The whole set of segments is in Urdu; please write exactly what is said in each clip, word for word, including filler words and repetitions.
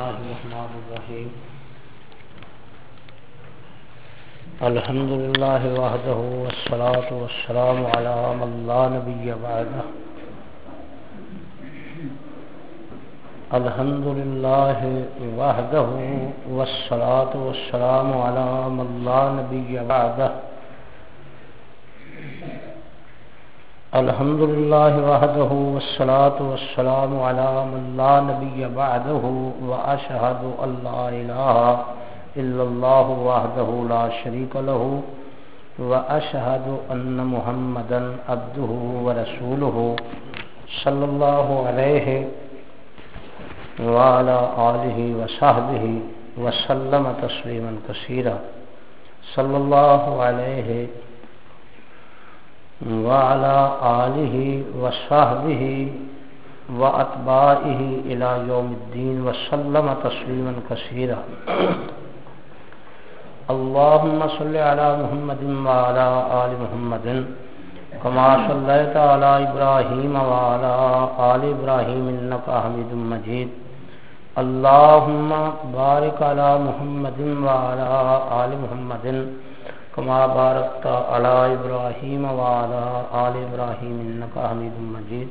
الله الرحمن الرحيم الحمد لله وحده والصلاة والسلام على من لا نبي بعده الحمد لله وحده والصلاة والسلام على من لا نبي بعده الحمد لله وحده والصلاة والسلام على من لا نبي بعده وأشهد أن لا إله إلا الله وحده لا شريك له وأشهد أن محمدا عبده ورسوله صلى الله عليه وعلى آله وصحبه وسلم تسليما كثيرا صلى الله عليه وعلى آله وصحبه وأتباعه إلى يوم الدين وسلم تسليما كثيرا اللهم صل على محمد وعلى آل محمد كما صليت على إبراهيم وعلى آل إبراهيم إنك حميد مجيد اللهم بارك على محمد وعلى آل محمد كما باركت على إبراهيم وعلى آل إبراهيم إنك حميد مجيد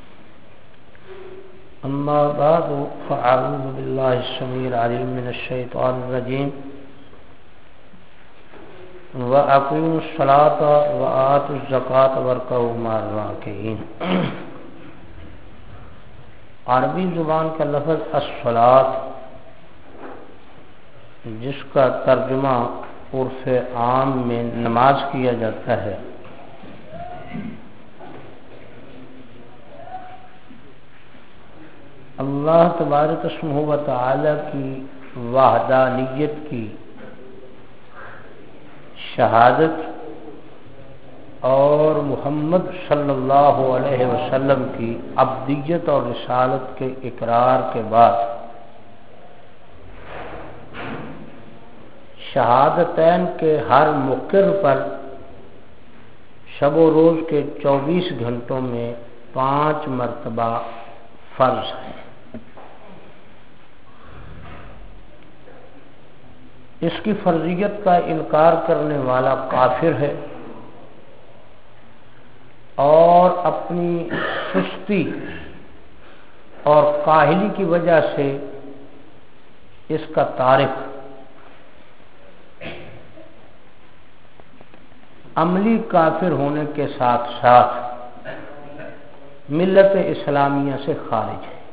أما بعد فأعوذ بالله السميع العليم من الشيطان الرجيم وأقيموا الصلاة وآتوا الزكاة واركعوا مع الراكعين. عربی زبان کا لفظ الصلاۃ جس کا ترجمہ عرف عام میں نماز کیا جاتا ہے، اللہ تبارک اسمہ و تعالی کی وحدانیت کی شہادت اور محمد صلی اللہ علیہ وسلم کی عبدیت اور رسالت کے اقرار کے بعد شہادتین کے ہر مقر پر شب و روز کے چوبیس گھنٹوں میں پانچ مرتبہ فرض ہے. اس کی فرضیت کا انکار کرنے والا کافر ہے اور اپنی سستی اور کاہلی کی وجہ سے اس کا تارک عملی کافر ہونے کے ساتھ ساتھ ملت اسلامیہ سے خارج ہے.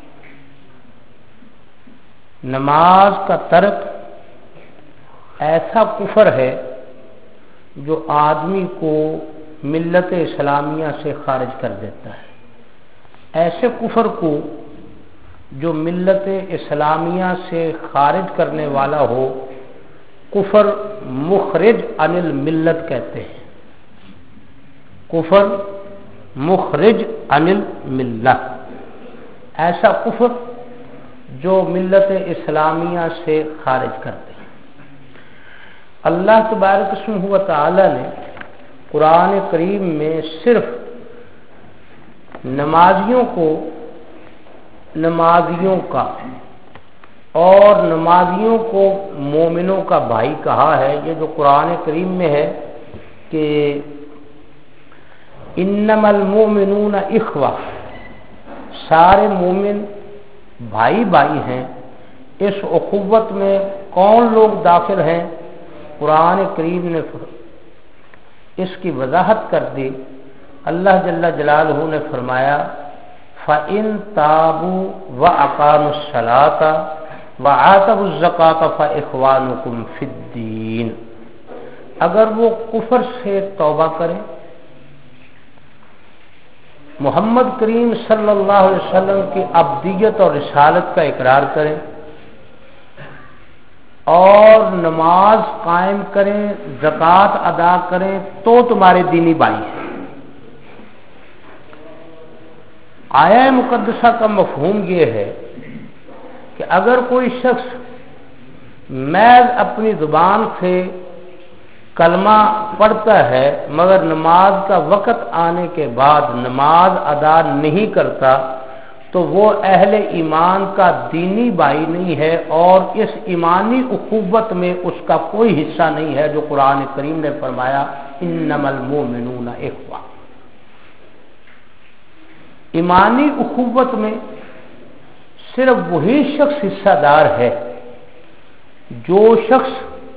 نماز کا ترک ایسا کفر ہے جو آدمی کو ملت اسلامیہ سے خارج کر دیتا ہے. ایسے کفر کو جو ملت اسلامیہ سے خارج کرنے والا ہو کفر مخرج عن الملت کہتے ہیں. کفر مخرج عن الملت، ایسا کفر جو ملت اسلامیہ سے خارج کرتے ہیں. اللہ تبارک اسمہ و تعالی نے قرآن کریم میں صرف نمازیوں کو نمازیوں کا اور نمازیوں کو مومنوں کا بھائی کہا ہے. یہ جو قرآن کریم میں ہے کہ انما المؤمنون اخوہ، سارے مومن بھائی بھائی ہیں. اس اخوت میں کون لوگ داخل ہیں؟ قرآن کریم نے اس کی وضاحت کر دی. اللہ جل جلالہ نے فرمایا فَإِن تَابُوا وَأَقَامُوا الصَّلَاةَ وَآتَوُا الزَّكَاةَ فَإِخْوَانُكُمْ فِي الدِّينِ، اگر وہ کفر سے توبہ کریں، محمد کریم صلی اللہ علیہ وسلم کی عبدیت اور رسالت کا اقرار کریں اور نماز قائم کریں، زکوٰۃ ادا کریں تو تمہارے دینی بھائی ہیں. آیہ مقدسہ کا مفہوم یہ ہے کہ اگر کوئی شخص محض اپنی زبان سے کلمہ پڑھتا ہے مگر نماز کا وقت آنے کے بعد نماز ادا نہیں کرتا تو وہ اہل ایمان کا دینی بھائی نہیں ہے اور اس ایمانی اخوت میں اس کا کوئی حصہ نہیں ہے جو قرآن کریم نے فرمایا انما المؤمنون اخوہ۔ ایمانی اخوت میں صرف وہی شخص حصہ دار ہے جو شخص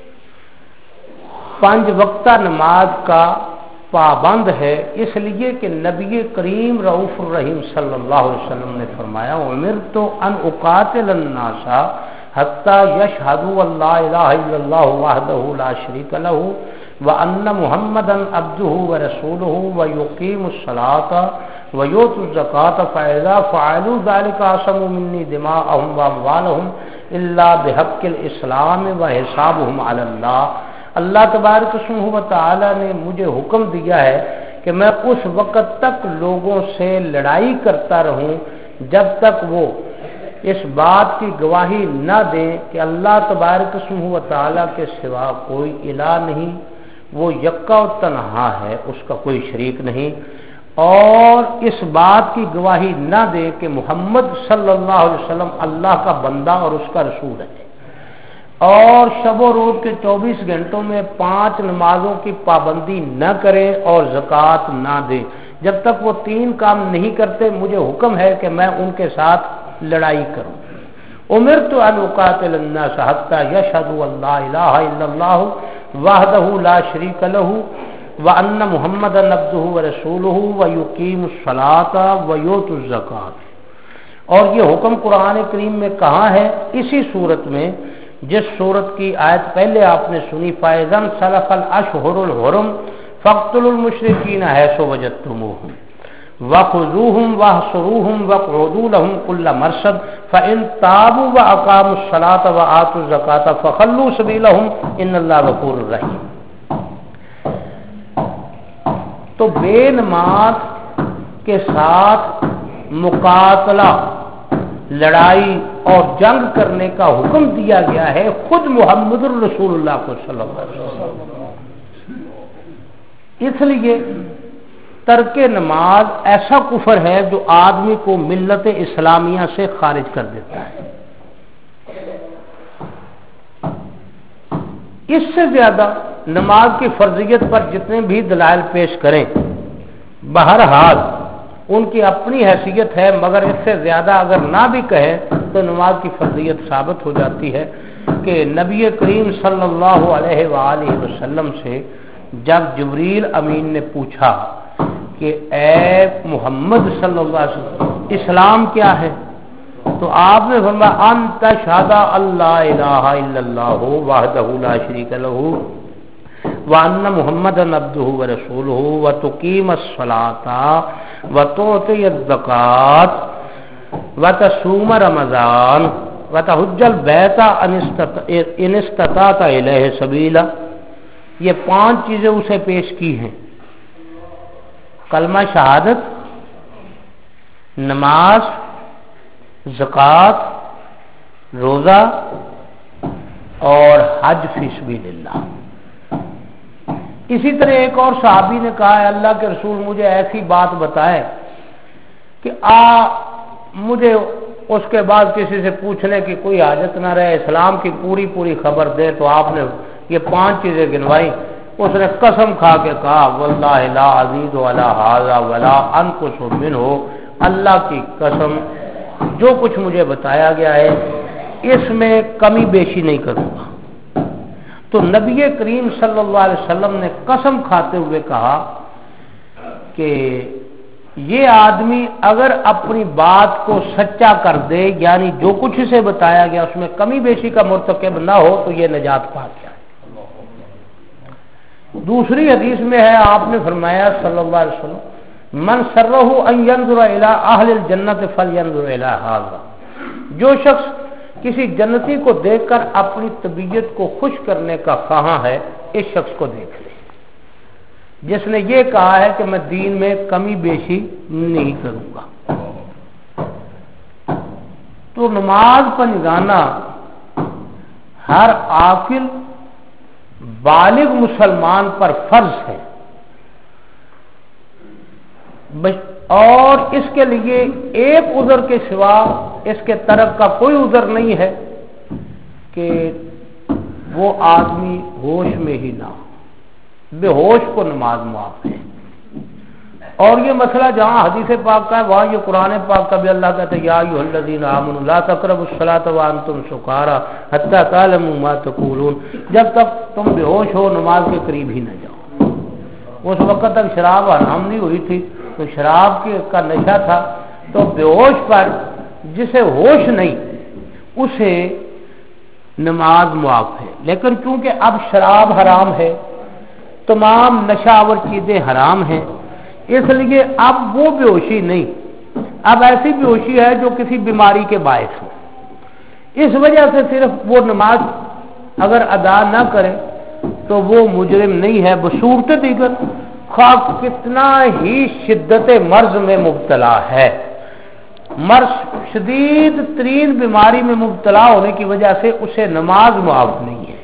پانچ وقتہ نماز کا پابند ہے، اس لیے کہ نبی کریم رؤوف الرحیم صلی اللہ علیہ وسلم نے فرمایا امرت ان اقاتل الناس حتی یشہدوا ان لا الہ الا اللہ وحدہ لا شریک لہ وان محمدا عبدہ ورسولہ ویقیموا الصلاۃ ویؤتوا الزکاۃ فاذا فعلوا ذلک عصموا منی دماءہم واموالہم الا بحق الاسلام وحسابہم علی اللہ۔ اللہ تبارک و تعالی نے مجھے حکم دیا ہے کہ میں اس وقت تک لوگوں سے لڑائی کرتا رہوں جب تک وہ اس بات کی گواہی نہ دیں کہ اللہ تبارک و تعالی کے سوا کوئی الہ نہیں، وہ یکا و تنہا ہے، اس کا کوئی شریک نہیں، اور اس بات کی گواہی نہ دیں کہ محمد صلی اللہ علیہ وسلم اللہ کا بندہ اور اس کا رسول ہے، اور شب و روز کے چوبیس گھنٹوں میں پانچ نمازوں کی پابندی نہ کریں اور زکوٰۃ نہ دیں۔ جب تک وہ تین کام نہیں کرتے مجھے حکم ہے کہ میں ان کے ساتھ لڑائی کروں۔ امرت ان اقاتل الناس حتی یشہدوا ان لا الہ الا اللہ وحدہ لا شریک لہ وان محمدا عبدہ ورسولہ ویقیموا الصلاۃ ویؤتوا الزکاۃ۔ اور یہ حکم قرآن کریم میں کہاں ہے؟ اسی صورت میں جس صورت کی آیت پہلے آپ نے سنی فَإِذَا انْسَلَخَ الْأَشْهُرُ الْحُرُمُ فَاقْتُلُوا الْمُشْرِكِينَ حَيْثُ وَجَدتُّمُوهُمْ وَخُذُوهُمْ وَاحْصُرُوهُمْ وَاقْعُدُوا لَهُمْ كُلَّ مَرْصَدٍ فَإِن تَابُوا وَأَقَامُوا الصَّلَاةَ وَآتُوا الزَّكَاةَ فَخَلُّوا سَبِيلَهُمْ إِنَّ اللَّهَ غَفُورٌ رَحِيمٌ۔ تو بے نماز کے ساتھ مقاتلہ، لڑائی اور جنگ کرنے کا حکم دیا گیا ہے خود محمد الرسول اللہ کو صلی اللہ علیہ وسلم۔ اس لیے ترک نماز ایسا کفر ہے جو آدمی کو ملت اسلامیہ سے خارج کر دیتا ہے۔ اس سے زیادہ نماز کی فرضیت پر جتنے بھی دلائل پیش کریں بہرحال ان کی اپنی حیثیت ہے، مگر اس سے زیادہ اگر نہ بھی کہیں تو نماز کی فرضیت ثابت ہو جاتی ہے کہ نبی کریم صلی اللہ علیہ وآلہ وسلم سے جب جبریل امین نے پوچھا کہ اے محمد صلی اللہ علیہ وسلم اسلام کیا ہے، تو آپ نے فرمایا ان تشہد ان لا الہ الا اللہ وحدہ لا شریک لہ وان محمدا عبدہ ورسولہ وتقیم الصلاۃ وتؤتی الزکاۃ وتصوم رمضان وتحج البیت ان استطعت الیہ سبیلا۔ یہ پانچ چیزیں اسے پیش کی ہیں: کلمہ شہادت، نماز، زکوٰۃ، روزہ اور حج فی سبیل اللہ۔ اسی طرح ایک اور صحابی نے کہا ہے اللہ کے رسول مجھے ایسی بات بتائے کہ آ مجھے اس کے بعد کسی سے پوچھنے کی کوئی حاجت نہ رہے، اسلام کی پوری پوری خبر دے۔ تو آپ نے یہ پانچ چیزیں گنوائی۔ اس نے قسم کھا کے کہا واللہ لا ازید علی ھذا ولا انقص منہ، اللہ کی قسم جو کچھ مجھے بتایا گیا ہے اس میں کمی بیشی نہیں کروں گا۔ تو نبی کریم صلی اللہ علیہ وسلم نے قسم کھاتے ہوئے کہا کہ یہ آدمی اگر اپنی بات کو سچا کر دے، یعنی جو کچھ اسے بتایا گیا اس میں کمی بیشی کا مرتکب نہ ہو، تو یہ نجات پا گیا۔ دوسری حدیث میں ہے آپ نے فرمایا صلی اللہ علیہ وسلم من سرہ ان ینظر الی اہل الجنۃ فلینظر الی ھذا، جو شخص کسی جنتی کو دیکھ کر اپنی طبیعت کو خوش کرنے کا خواہاں ہے اس شخص کو دیکھ لے، جس نے یہ کہا ہے کہ میں دین میں کمی بیشی نہیں کروں گا۔ تو نماز پنجگانا ہر عاقل بالغ مسلمان پر فرض ہے، اور اس کے لیے ایک عذر کے سوا اس کے ترک کا کوئی عذر نہیں ہے کہ وہ آدمی ہوش میں ہی نہ ہو، بے ہوش کو نماز معاف ہے۔ اور یہ مسئلہ جہاں حدیث پاک کا ہے وہاں یہ قرآن پاک کا بھی اللہ کہتا ہے یا ایھا الذین آمنوا لا تقربوا الصلاۃ وانتم سکارى حتی تعلموا ما تقولون، جب تک تم بے ہوش ہو نماز کے قریب ہی نہ جاؤ۔ اس وقت تک شراب حرام نہیں ہوئی تھی تو شراب کے کا نشہ تھا، تو بے ہوش پر جسے ہوش نہیں اسے نماز معاف ہے۔ لیکن چونکہ اب شراب حرام ہے، تمام نشہ آور چیزیں حرام ہیں، اس لیے اب وہ بے ہوشی نہیں، اب ایسی بے ہوشی ہے جو کسی بیماری کے باعث ہو۔ اس وجہ سے صرف وہ نماز اگر ادا نہ کرے تو وہ مجرم نہیں ہے، بصورت دیگر خواہ کتنا ہی شدت مرض میں مبتلا ہے، مرض شدید ترین بیماری میں مبتلا ہونے کی وجہ سے اسے نماز معاف نہیں ہے،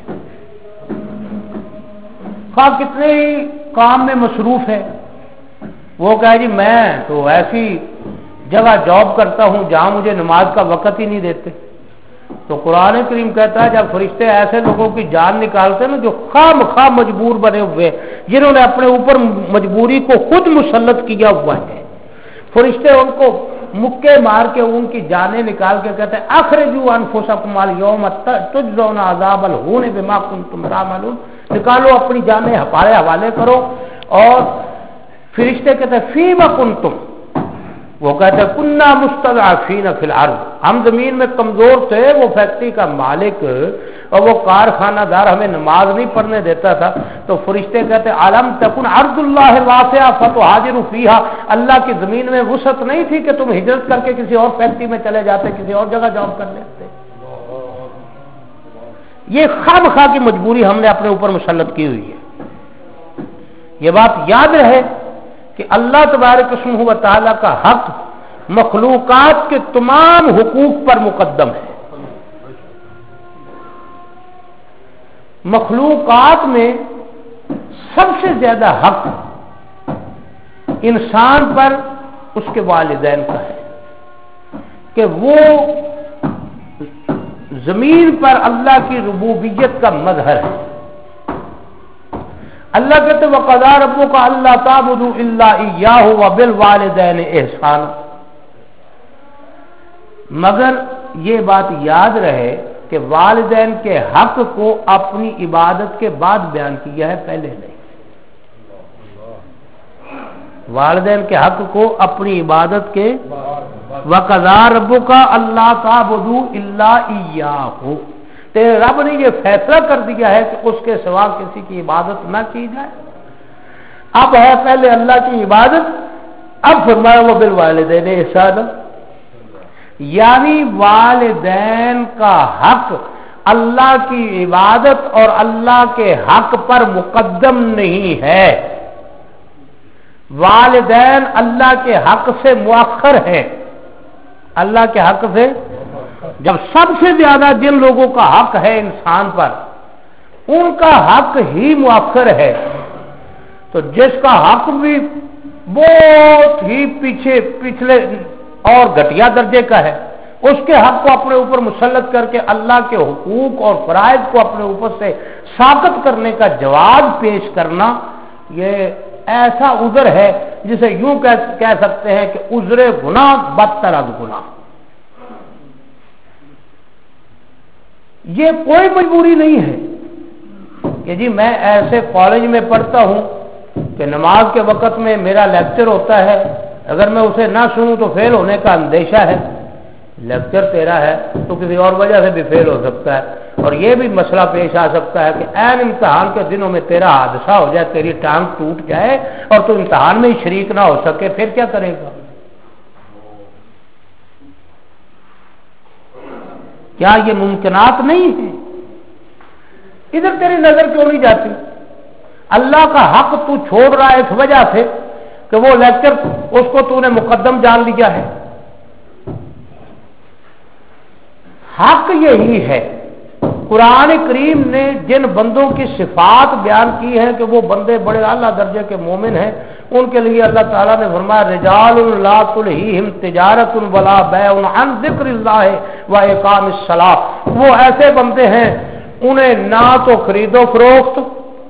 خواہ کتنے ہی کام میں مصروف ہے۔ وہ کہے جی میں تو ایسی جگہ جاب کرتا ہوں جہاں مجھے نماز کا وقت ہی نہیں دیتے، تو قرآن کریم کہتا ہے جب فرشتے ایسے لوگوں کی جان نکالتے ہیں نا جو خواہ مخواہ مجبور بنے ہوئے، جنہوں نے اپنے اوپر مجبوری کو خود مسلط کیا ہوا ہے، فرشتے ان کو مکے مار کے ان کی جانیں نکال کے کہتے ہیں اخرجوا انفسکم اليوم تجزون عذاب الہون بما کنتم تعملون، نکالو اپنی جانیں ہمارے حوالے کرو۔ اور فرشتے کہتے ہیں فیما کنتم، وہ کہتے ہیں کننا مستضعفین فی الارض، ہم زمین میں کمزور تھے، وہ فیکٹری کا مالک اور وہ کارخانہ دار ہمیں نماز نہیں پڑھنے دیتا تھا، تو فرشتے کہتے ہیں علم تکن ارض اللہ واسعہ فتہاجروا فیہا، اللہ کی زمین میں وسعت نہیں تھی کہ تم ہجرت کر کے کسی اور فیکٹری میں چلے جاتے، کسی اور جگہ جاب کر لیتے۔ یہ خواہ مخواہ کی مجبوری ہم نے اپنے اوپر مسلط کی ہوئی ہے۔ یہ بات یاد رہے کہ اللہ تبارک اسمہ و تعالی کا حق مخلوقات کے تمام حقوق پر مقدم ہے۔ مخلوقات میں سب سے زیادہ حق انسان پر اس کے والدین کا ہے کہ وہ زمین پر اللہ کی ربوبیت کا مظہر ہے۔ اللہ کہتے وَقَضَىٰ رَبُّكَ أَلَّا تَعْبُدُوا إِلَّا إِيَّاهُ وَبِالْوَالِدَيْنِ إِحْسَانًا، مگر یہ بات یاد رہے کہ والدین کے حق کو اپنی عبادت کے بعد بیان کیا ہے، پہلے نہیں۔ والدین کے حق کو اپنی عبادت کے وَقَضَىٰ رَبُّكَ أَلَّا تَعْبُدُوا إِلَّا إِيَّاهُ، تیرے رب نے یہ فیصلہ کر دیا ہے کہ اس کے سوا کسی کی عبادت نہ کی جائے۔ اب ہے پہلے اللہ کی عبادت، اب فرمایا وہ بالوالدین احسانا، یعنی والدین کا حق اللہ کی عبادت اور اللہ کے حق پر مقدم نہیں ہے، والدین اللہ کے حق سے مؤخر ہیں، اللہ کے حق سے جب سب سے زیادہ جن لوگوں کا حق ہے انسان پر ان کا حق ہی مؤخر ہے، تو جس کا حق بھی بہت ہی پیچھے پچھلے اور گھٹیا درجے کا ہے اس کے حق کو اپنے اوپر مسلط کر کے اللہ کے حقوق اور فرائض کو اپنے اوپر سے ساقط کرنے کا جواز پیش کرنا، یہ ایسا عذر ہے جسے یوں کہہ سکتے ہیں کہ عذر گناہ بدتر از گناہ۔ یہ کوئی مجبوری نہیں ہے کہ جی میں ایسے کالج میں پڑھتا ہوں کہ نماز کے وقت میں میرا لیکچر ہوتا ہے، اگر میں اسے نہ سنوں تو فیل ہونے کا اندیشہ ہے۔ لیکچر تیرا ہے تو کسی اور وجہ سے بھی فیل ہو سکتا ہے، اور یہ بھی مسئلہ پیش آ سکتا ہے کہ عین امتحان کے دنوں میں تیرا حادثہ ہو جائے، تیری ٹانگ ٹوٹ جائے اور تو امتحان میں ہی شریک نہ ہو سکے، پھر کیا کرے گا؟ کیا یہ ممکنات نہیں ہیں؟ ادھر تیری نظر کیوں نہیں جاتی؟ اللہ کا حق تو چھوڑ رہا ہے اس وجہ سے کہ وہ لیکچر اس کو تو نے مقدم جان لیا ہے۔ حق یہی ہے، قرآن کریم نے جن بندوں کی صفات بیان کی ہیں کہ وہ بندے بڑے اعلیٰ درجے کے مومن ہیں، ان کے لیے اللہ تعالیٰ نے فرمایا رجال لا تلہیہم تجارت ولا بیع عن ذکر اللہ و اقام الصلاۃ، وہ ایسے بندے ہیں انہیں نہ تو خرید و فروخت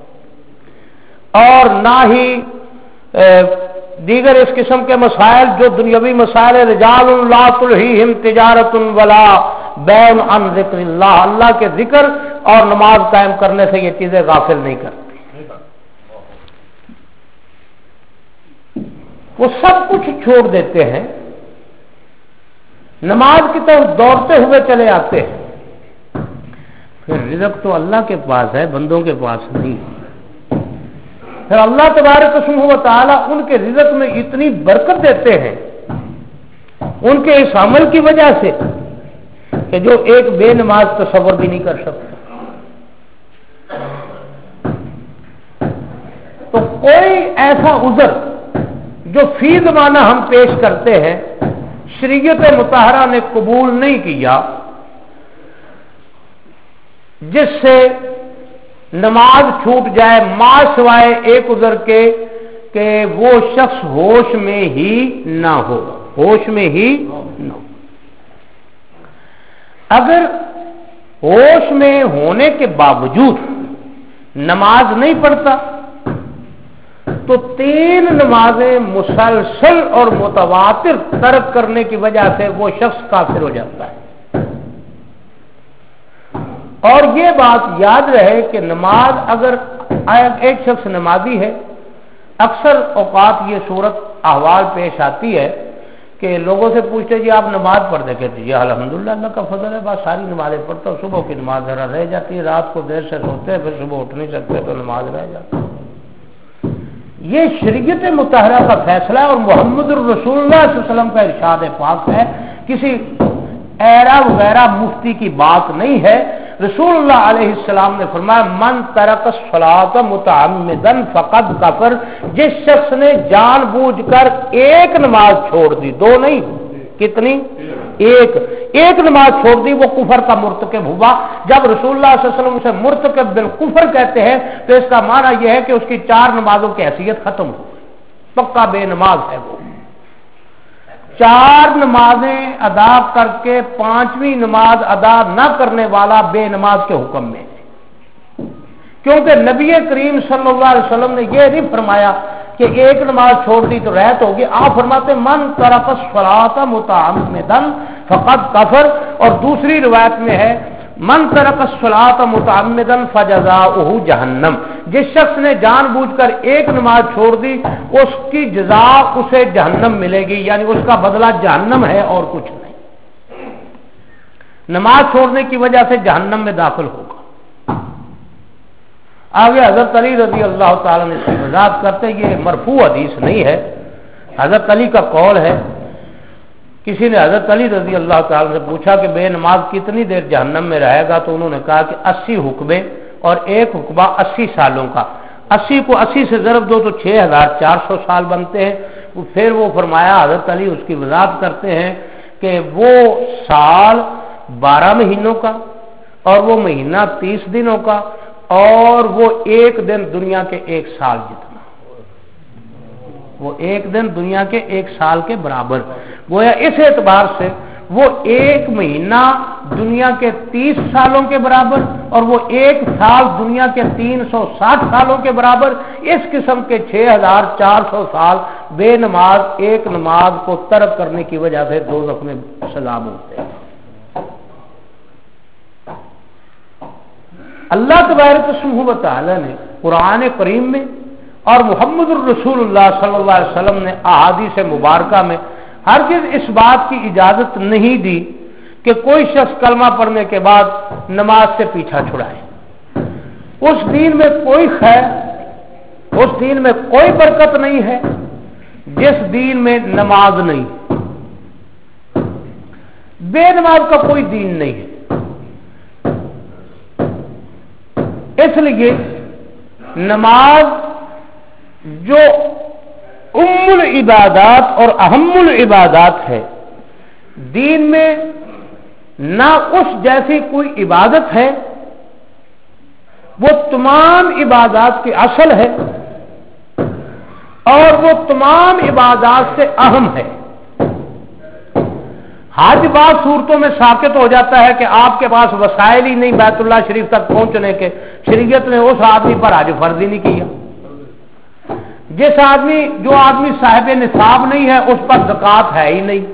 اور نہ ہی دیگر اس قسم کے مسائل جو دنیاوی مسائل، رجال لا تلہیہم تجارت ولا بیع عن ذکر اللہ، اللہ کے ذکر اور نماز قائم کرنے سے یہ چیزیں غافل نہیں کرتی، وہ سب کچھ چھوڑ دیتے ہیں، نماز کی طرف دوڑتے ہوئے چلے آتے ہیں۔ پھر رزق تو اللہ کے پاس ہے، بندوں کے پاس نہیں۔ پھر اللہ تبارک و تعالی ان کے رزق میں اتنی برکت دیتے ہیں ان کے اس عمل کی وجہ سے کہ جو ایک بے نماز تصور بھی نہیں کر سکتا۔ تو کوئی ایسا عذر جو فی زمانہ ہم پیش کرتے ہیں شریعت مطہرہ نے قبول نہیں کیا، جس سے نماز چھوٹ جائے ما سوائے ایک عذر کے کہ وہ شخص ہوش میں ہی نہ ہو، ہوش میں ہی نہ ہو۔ اگر ہوش میں ہونے کے باوجود نماز نہیں پڑھتا تو تین نمازیں مسلسل اور متواتر ترک کرنے کی وجہ سے وہ شخص کافر ہو جاتا ہے۔ اور یہ بات یاد رہے کہ نماز اگر ایک شخص نمازی ہے، اکثر اوقات یہ صورت احوال پیش آتی ہے کہ لوگوں سے پوچھتے جی آپ نماز پڑھتے، کہتے جی الحمدللہ اللہ کا فضل ہے، بس ساری نمازیں پڑھتا ہوں، صبح کی نماز ذرا رہ جاتی ہے، رات کو دیر سے سوتے ہیں، پھر صبح اٹھ نہیں سکتے تو نماز رہ جاتی ہے۔ یہ شریعت مطہرہ کا فیصلہ ہے اور محمد الرسول اللہ صلی اللہ علیہ وسلم کا ارشاد پاک ہے، کسی ایرا وغیرہ مفتی کی بات نہیں ہے۔ رسول اللہ علیہ السلام نے فرمایا من ترک الصلاۃ متعمدا فقد کفر، جس شخص نے جان بوجھ کر ایک نماز چھوڑ دی، دو نہیں، کتنی؟ ایک ایک نماز چھوڑ دی، وہ کفر کا مرتکب ہوا۔ جب رسول اللہ صلی اللہ علیہ وسلم سے مرتکب بالکفر کہتے ہیں تو اس کا معنی یہ ہے کہ اس کی چار نمازوں کی حیثیت ختم ہو گئی، پکا بے نماز ہے وہ۔ چار نمازیں ادا کر کے پانچویں نماز ادا نہ کرنے والا بے نماز کے حکم میں ہے، کیونکہ نبی کریم صلی اللہ علیہ وسلم نے یہ نہیں فرمایا کہ ایک نماز چھوڑ دی تو رہت ہوگی، آپ فرماتے من ترک الصلاۃ متعمدا فقد کفر، اور دوسری روایت میں ہے من ترک الصلاۃ متعمدا فجزاؤہ جہنم، جس شخص نے جان بوجھ کر ایک نماز چھوڑ دی اس کی جزا اسے جہنم ملے گی، یعنی اس کا بدلہ جہنم ہے اور کچھ نہیں، نماز چھوڑنے کی وجہ سے جہنم میں داخل ہوگا۔ آگے حضرت علی رضی اللہ تعالیٰ نے اس کی وضاحت کرتے، یہ مرفوع حدیث نہیں ہے، حضرت علی کا قول ہے۔ کسی نے حضرت علی رضی اللہ تعالیٰ سے پوچھا کہ بے نماز کتنی دیر جہنم میں رہے گا، تو انہوں نے کہا کہ اسی حقبے اور ایک حقبہ اسی سالوں کا، اسی کو اسی سے ضرب دو تو چھ ہزار چار سو سال بنتے ہیں۔ پھر وہ فرمایا حضرت علی اس کی وضاحت کرتے ہیں کہ وہ سال بارہ مہینوں کا اور وہ مہینہ تیس دنوں کا اور وہ ایک دن دنیا کے ایک سال جتنا، وہ ایک دن دنیا کے ایک سال کے برابر، گویا اس اعتبار سے وہ ایک مہینہ دنیا کے تیس سالوں کے برابر اور وہ ایک سال دنیا کے تین سو ساٹھ سالوں کے برابر، اس قسم کے چھ ہزار چار سو سال بے نماز ایک نماز کو ترک کرنے کی وجہ سے دوزخ میں سزا ملتے ہیں۔ اللہ تبارک و تعالی نے قرآن کریم میں اور محمد الرسول اللہ صلی اللہ علیہ وسلم نے احادیث مبارکہ میں ہرگز اس بات کی اجازت نہیں دی کہ کوئی شخص کلمہ پڑھنے کے بعد نماز سے پیچھا چھڑائے۔ اس دین میں کوئی خیر، اس دین میں کوئی برکت نہیں ہے جس دین میں نماز نہیں، بے نماز کا کوئی دین نہیں ہے۔ اس لیے نماز جو ام العبادات اور اہم العبادات ہے، دین میں نہ اس جیسی کوئی عبادت ہے، وہ تمام عبادات کی اصل ہے اور وہ تمام عبادات سے اہم ہے۔ حج بعض صورتوں میں ساقط ہو جاتا ہے کہ آپ کے پاس وسائل ہی نہیں بیت اللہ شریف تک پہنچنے کے، شریعت نے اس آدمی پر حج فرض ہی نہیں کیا۔ جس آدمی جو آدمی صاحب نصاب نہیں ہے اس پر زکوٰۃ ہے ہی نہیں،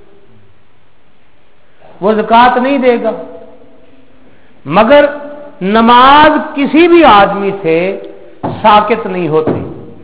وہ زکوٰۃ نہیں دے گا۔ مگر نماز کسی بھی آدمی سے ساقط نہیں ہوتی۔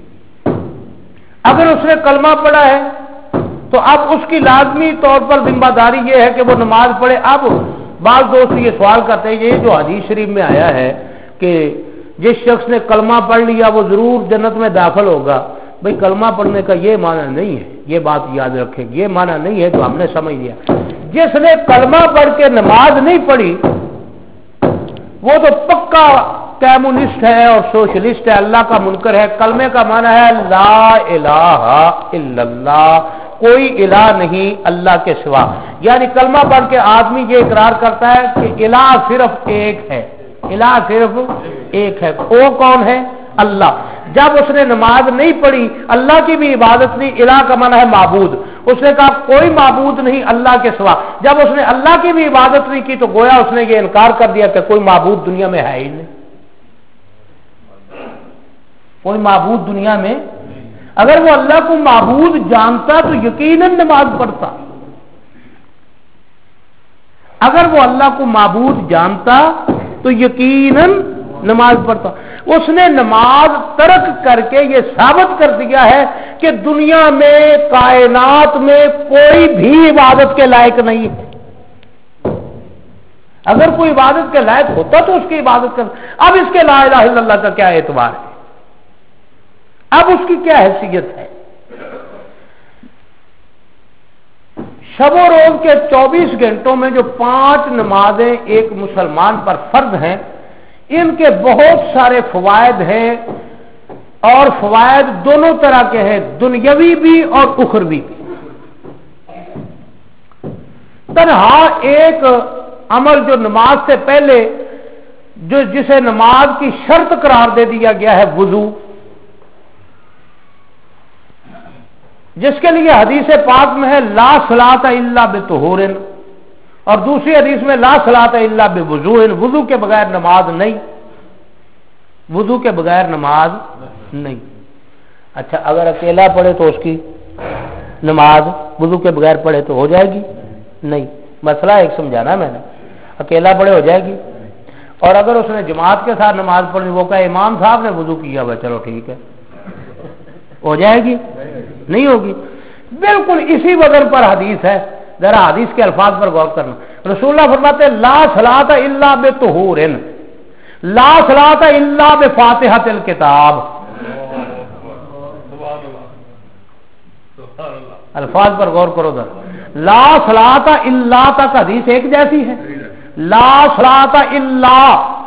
اگر اس نے کلمہ پڑھا ہے تو اب اس کی لازمی طور پر ذمہ داری یہ ہے کہ وہ نماز پڑھے۔ اب بعض دوست یہ سوال کرتے ہیں یہ جو حدیث شریف میں آیا ہے کہ جس شخص نے کلمہ پڑھ لیا وہ ضرور جنت میں داخل ہوگا، بھئی کلمہ پڑھنے کا یہ معنی نہیں ہے، یہ بات یاد رکھیں، یہ معنی نہیں ہے جو ہم نے سمجھ لیا۔ جس نے کلمہ پڑھ کے نماز نہیں پڑھی وہ تو پکا کمیونسٹ ہے اور سوشلسٹ ہے، اللہ کا منکر ہے۔ کلمے کا معنی ہے لا الہ الا اللہ، کوئی الہ نہیں اللہ کے سوا۔ یعنی کلمہ پڑھ کے آدمی یہ اقرار کرتا ہے کہ الہ صرف ایک ہے، الہ صرف ایک ہے۔ وہ کون ہے؟ اللہ۔ جب اس نے نماز نہیں پڑھی، اللہ کی بھی عبادت نہیں، الہ کا معنی ہے معبود، اس نے کہا کوئی معبود نہیں اللہ کے سوا۔ جب اس نے اللہ کی بھی عبادت نہیں کی تو گویا اس نے یہ انکار کر دیا کہ کوئی معبود دنیا میں ہے ہی نہیں، کوئی معبود دنیا میں۔ اگر وہ اللہ کو معبود جانتا تو یقیناً نماز پڑھتا۔ اگر وہ اللہ کو معبود جانتا تو یقیناً نماز پڑھتا۔ اس نے نماز ترک کر کے یہ ثابت کر دیا ہے کہ دنیا میں کائنات میں کوئی بھی عبادت کے لائق نہیں ہے۔ اگر کوئی عبادت کے لائق ہوتا تو اس کی عبادت کر۔ اب اس کے لا الہ الا اللہ کا کیا اعتبار ہے؟ اب اس کی کیا حیثیت ہے؟ شب و روز کے چوبیس گھنٹوں میں جو پانچ نمازیں ایک مسلمان پر فرض ہیں، ان کے بہت سارے فوائد ہیں، اور فوائد دونوں طرح کے ہیں، دنیاوی بھی اور اخروی بھی۔ تنہا ایک عمل جو نماز سے پہلے جو جسے نماز کی شرط قرار دے دیا گیا ہے، وضو، جس کے لیے حدیث پاک میں ہے لا صلاۃ الا بطہور، اور دوسری حدیث میں لا صلاۃ الا بوضوء، وضو کے بغیر نماز نہیں، وضو کے بغیر نماز نہیں۔ اچھا اگر اکیلا پڑھے تو اس کی نماز وضو کے بغیر پڑھے تو ہو جائے گی؟ نہیں۔ مسئلہ ایک سمجھانا میں نے، اکیلا پڑھے ہو جائے گی، اور اگر اس نے جماعت کے ساتھ نماز پڑھنی، وہ کہے امام صاحب نے وضو کیا ہوا، چلو ٹھیک ہے، ہو جائے گی؟ نہیں ہوگی۔ بالکل اسی وزن پر حدیث ہے، ذرا حدیث کے الفاظ پر غور کرنا۔ رسول اللہ فرماتے ہیں لا صلاۃ الا بطہور، لا صلاۃ الا بفاتحۃ الکتاب۔ الفاظ پر غور کرو ذرا، لا صلاۃ الا تک حدیث ایک جیسی ہے، لا صلاۃ الا،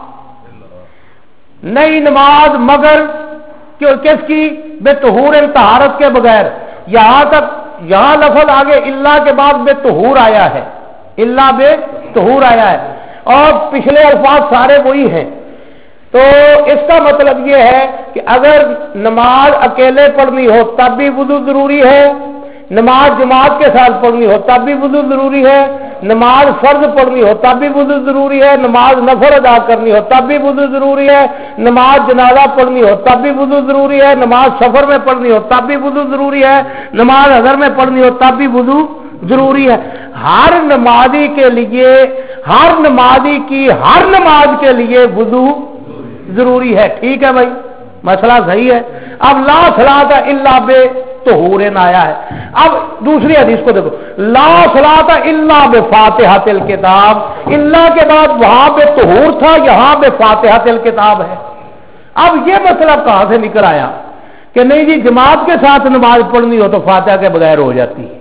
نئی نماز مگر کس کی؟ بطہور، طہارت کے بغیر۔ یہاں تک یہاں لفظ آگے اللہ کے بعد بطہور آیا ہے، اللہ بطہور آیا ہے، اور پچھلے الفاظ سارے وہی ہیں۔ تو اس کا مطلب یہ ہے کہ اگر نماز اکیلے پڑھنی ہو تب بھی وضو ضروری ہے، نماز جماعت کے ساتھ پڑھنی ہو تب بھی وضو ضروری ہے، نماز فرض پڑھنی ہو تب بھی وضو ضروری ہے، نماز نفل ادا کرنی ہو تب بھی وضو ضروری ہے، نماز جنازہ پڑھنی ہو تب بھی وضو ضروری ہے، نماز سفر میں پڑھنی ہو تب بھی وضو ضروری ہے، نماز حضر میں پڑھنی ہو تب بھی وضو ضروری ہے۔ ہر نمازی کے لیے، ہر نمازی کی ہر نماز کے لیے وضو ضروری ہے۔ ٹھیک ہے بھائی، مسئلہ صحیح ہے۔ اب لا صلاۃ الا بطہور آیا ہے۔ اب دوسری حدیث کو دیکھو، لا صلاۃ الا بفاتحۃ الکتاب، اللہ کے بعد وہاں پہ طہور تھا، یہاں پہ فاتحۃ الکتاب ہے۔ اب یہ مطلب کہاں سے نکل آیا کہ نہیں جی جماعت کے ساتھ نماز پڑھنی ہو تو فاتحہ کے بغیر ہو جاتی ہے؟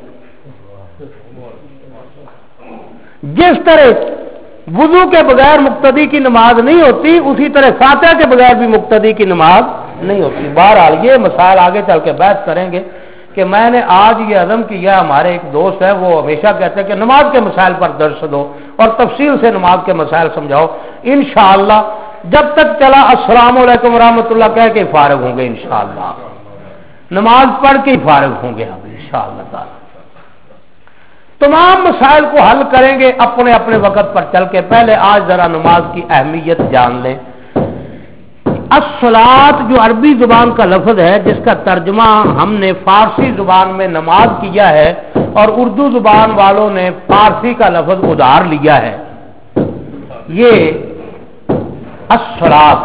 جس طرح وضو کے بغیر مقتدی کی نماز نہیں ہوتی، اسی طرح فاتحہ کے بغیر بھی مقتدی کی نماز نہیں ہوتی۔ بہرحال یہ مسائل آگے چل کے بحث کریں گے کہ میں نے آج یہ عزم کیا، ہمارے ایک دوست ہے وہ ہمیشہ کہتے ہیں کہ نماز کے مسائل پر درس دو اور تفصیل سے نماز کے مسائل سمجھاؤ۔ انشاءاللہ جب تک چلا السلام علیکم ورحمۃ اللہ کہہ کے فارغ ہوں گے انشاءاللہ۔ نماز پڑھ کے ہی فارغ ہوں گے ہم انشاءاللہ تعالی. تمام مسائل کو حل کریں گے اپنے اپنے وقت پر چل کے. پہلے آج ذرا نماز کی اہمیت جان لیں. الصلاۃ جو عربی زبان کا لفظ ہے جس کا ترجمہ ہم نے فارسی زبان میں نماز کیا ہے اور اردو زبان والوں نے فارسی کا لفظ ادھار لیا ہے. یہ الصلاۃ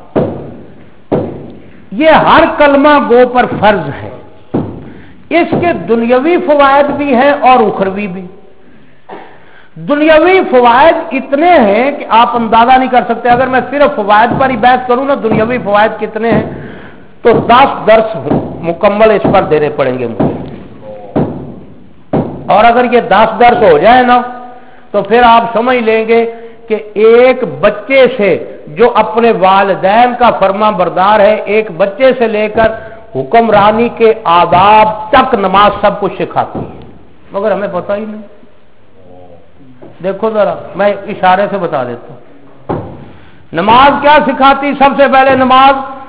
یہ ہر کلمہ گو پر فرض ہے. اس کے دنیاوی فوائد بھی ہیں اور اخروی بھی. دنیاوی فوائد اتنے ہیں کہ آپ اندازہ نہیں کر سکتے. اگر میں صرف فوائد پر ہی بحث کروں نا دنیاوی فوائد کتنے ہیں تو دس درس مکمل اس پر دینے پڑیں گے مجھے. اور اگر یہ دس درس ہو جائے نا تو پھر آپ سمجھ لیں گے کہ ایک بچے سے جو اپنے والدین کا فرما بردار ہے, ایک بچے سے لے کر حکمرانی کے آداب تک نماز سب کچھ سکھاتی ہے, مگر ہمیں پتہ ہی نہیں. دیکھو ذرا میں اشارے سے بتا دیتا ہوں نماز کیا سکھاتی. سب سے پہلے نماز,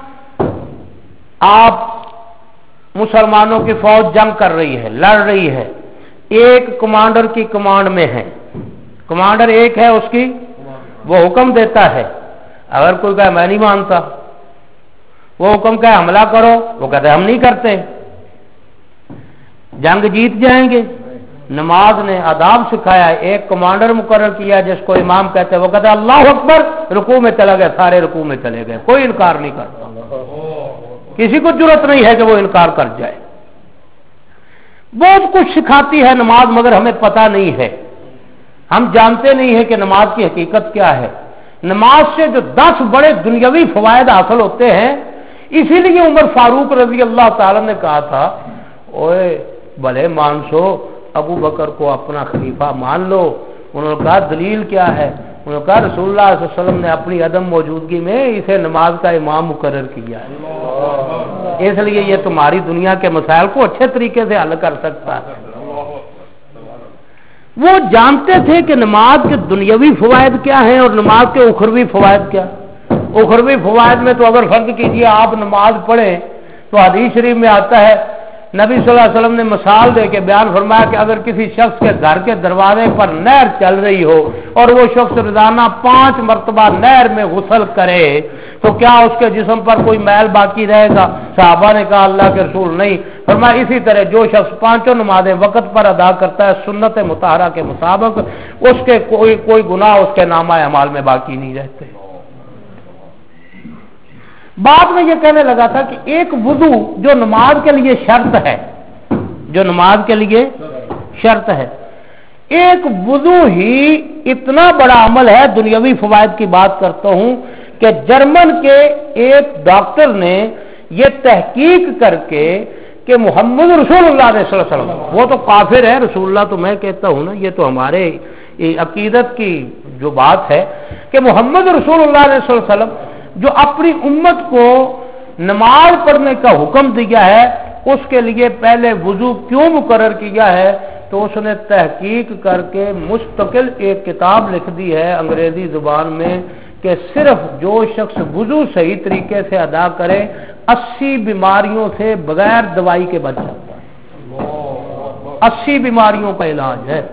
آپ مسلمانوں کی فوج جنگ کر رہی ہے, لڑ رہی ہے, ایک کمانڈر کی کمانڈ میں ہے. کمانڈر ایک ہے, اس کی وہ حکم دیتا ہے. اگر کوئی کہے میں نہیں مانتا, وہ حکم کہے حملہ کرو, وہ کہتے ہم نہیں کرتے. جنگ جیت جائیں گے. نماز نے آداب سکھایا. ایک کمانڈر مقرر کیا جس کو امام کہتے ہیں, وہ کہتے ہیں اللہ اکبر, رکوع میں چلا گیا, سارے رکوع میں چلے گئے, کوئی انکار نہیں کرتا. کسی کو جرأت نہیں ہے کہ وہ انکار کر جائے. بہت کچھ سکھاتی ہے نماز, مگر ہمیں پتہ نہیں ہے. ہم جانتے نہیں ہیں کہ نماز کی حقیقت کیا ہے. نماز سے جو دس بڑے دنیاوی فوائد حاصل ہوتے ہیں, اسی لیے عمر فاروق رضی اللہ تعالی نے کہا تھا اوے بھلے مانسو ابو بکر کو اپنا خلیفہ مان لو. انہوں نے کہا دلیل کیا ہے؟ انہوں نے کہا رسول اللہ صلی اللہ علیہ وسلم نے اپنی عدم موجودگی میں اسے نماز کا امام مقرر کیا ہے, اس لیے یہ تمہاری دنیا کے مسائل کو اچھے طریقے سے حل کر سکتا ہے. وہ جانتے تھے کہ نماز کے دنیاوی فوائد کیا ہیں اور نماز کے اخروی فوائد کیا. اخروی فوائد میں تو اگر فرض کیجئے آپ نماز پڑھیں تو حدیث شریف میں آتا ہے, نبی صلی اللہ علیہ وسلم نے مثال دے کے بیان فرمایا کہ اگر کسی شخص کے گھر کے دروازے پر نہر چل رہی ہو اور وہ شخص روزانہ پانچ مرتبہ نہر میں غسل کرے تو کیا اس کے جسم پر کوئی میل باقی رہے گا؟ صحابہ نے کہا اللہ کے رسول نہیں. فرمایا اسی طرح جو شخص پانچوں نمازیں وقت پر ادا کرتا ہے سنت مطہرہ کے مطابق, اس کے کوئی کوئی گناہ اس کے نامہ اعمال میں باقی نہیں رہتے. بعد میں یہ کہنے لگا تھا کہ ایک وضو جو نماز کے لیے شرط ہے, جو نماز کے لیے شرط ہے, ایک وضو ہی اتنا بڑا عمل ہے. دنیاوی فوائد کی بات کرتا ہوں کہ جرمن کے ایک ڈاکٹر نے یہ تحقیق کر کے کہ محمد رسول اللہ صلی اللہ علیہ وسلم, وہ تو کافر ہے, رسول اللہ تو میں کہتا ہوں نا, یہ تو ہمارے عقیدت کی جو بات ہے کہ محمد رسول اللہ صلی اللہ علیہ وسلم جو اپنی امت کو نماز پڑھنے کا حکم دیا ہے اس کے لیے پہلے وضو کیوں مقرر کیا ہے, تو اس نے تحقیق کر کے مستقل ایک کتاب لکھ دی ہے انگریزی زبان میں کہ صرف جو شخص وضو صحیح طریقے سے ادا کرے اسی بیماریوں سے بغیر دوائی کے بچ جاتا ہے. اسی بیماریوں کا علاج ہے,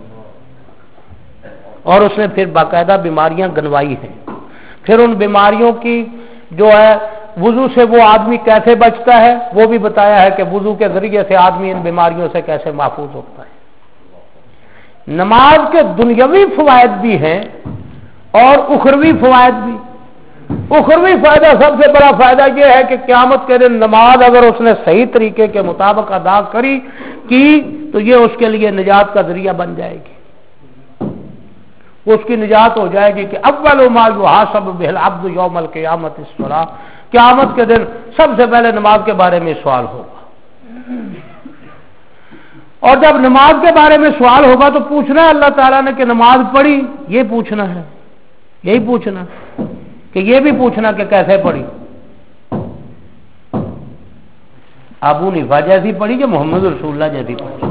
اور اس نے پھر باقاعدہ بیماریاں گنوائی ہیں. پھر ان بیماریوں کی جو ہے وضو سے وہ آدمی کیسے بچتا ہے وہ بھی بتایا ہے کہ وضو کے ذریعے سے آدمی ان بیماریوں سے کیسے محفوظ ہوتا ہے. نماز کے دنیاوی فوائد بھی ہیں اور اخروی فوائد بھی. اخروی فائدہ سب سے بڑا فائدہ یہ ہے کہ قیامت کے دن نماز اگر اس نے صحیح طریقے کے مطابق ادا کری کی تو یہ اس کے لیے نجات کا ذریعہ بن جائے گی, اس کی نجات ہو جائے گی کہ اول ما یحاسب به العبد یوم القیامت الصلاۃ, قیامت کے دن سب سے پہلے نماز کے بارے میں سوال ہوگا. اور جب نماز کے بارے میں سوال ہوگا تو پوچھنا ہے اللہ تعالیٰ نے کہ نماز پڑھی, یہ پوچھنا ہے, یہی پوچھنا کہ یہ بھی پوچھنا کہ کیسے پڑھی, ابو حنیفہ جیسی پڑھی کہ محمد رسول اللہ جیسی پڑھی.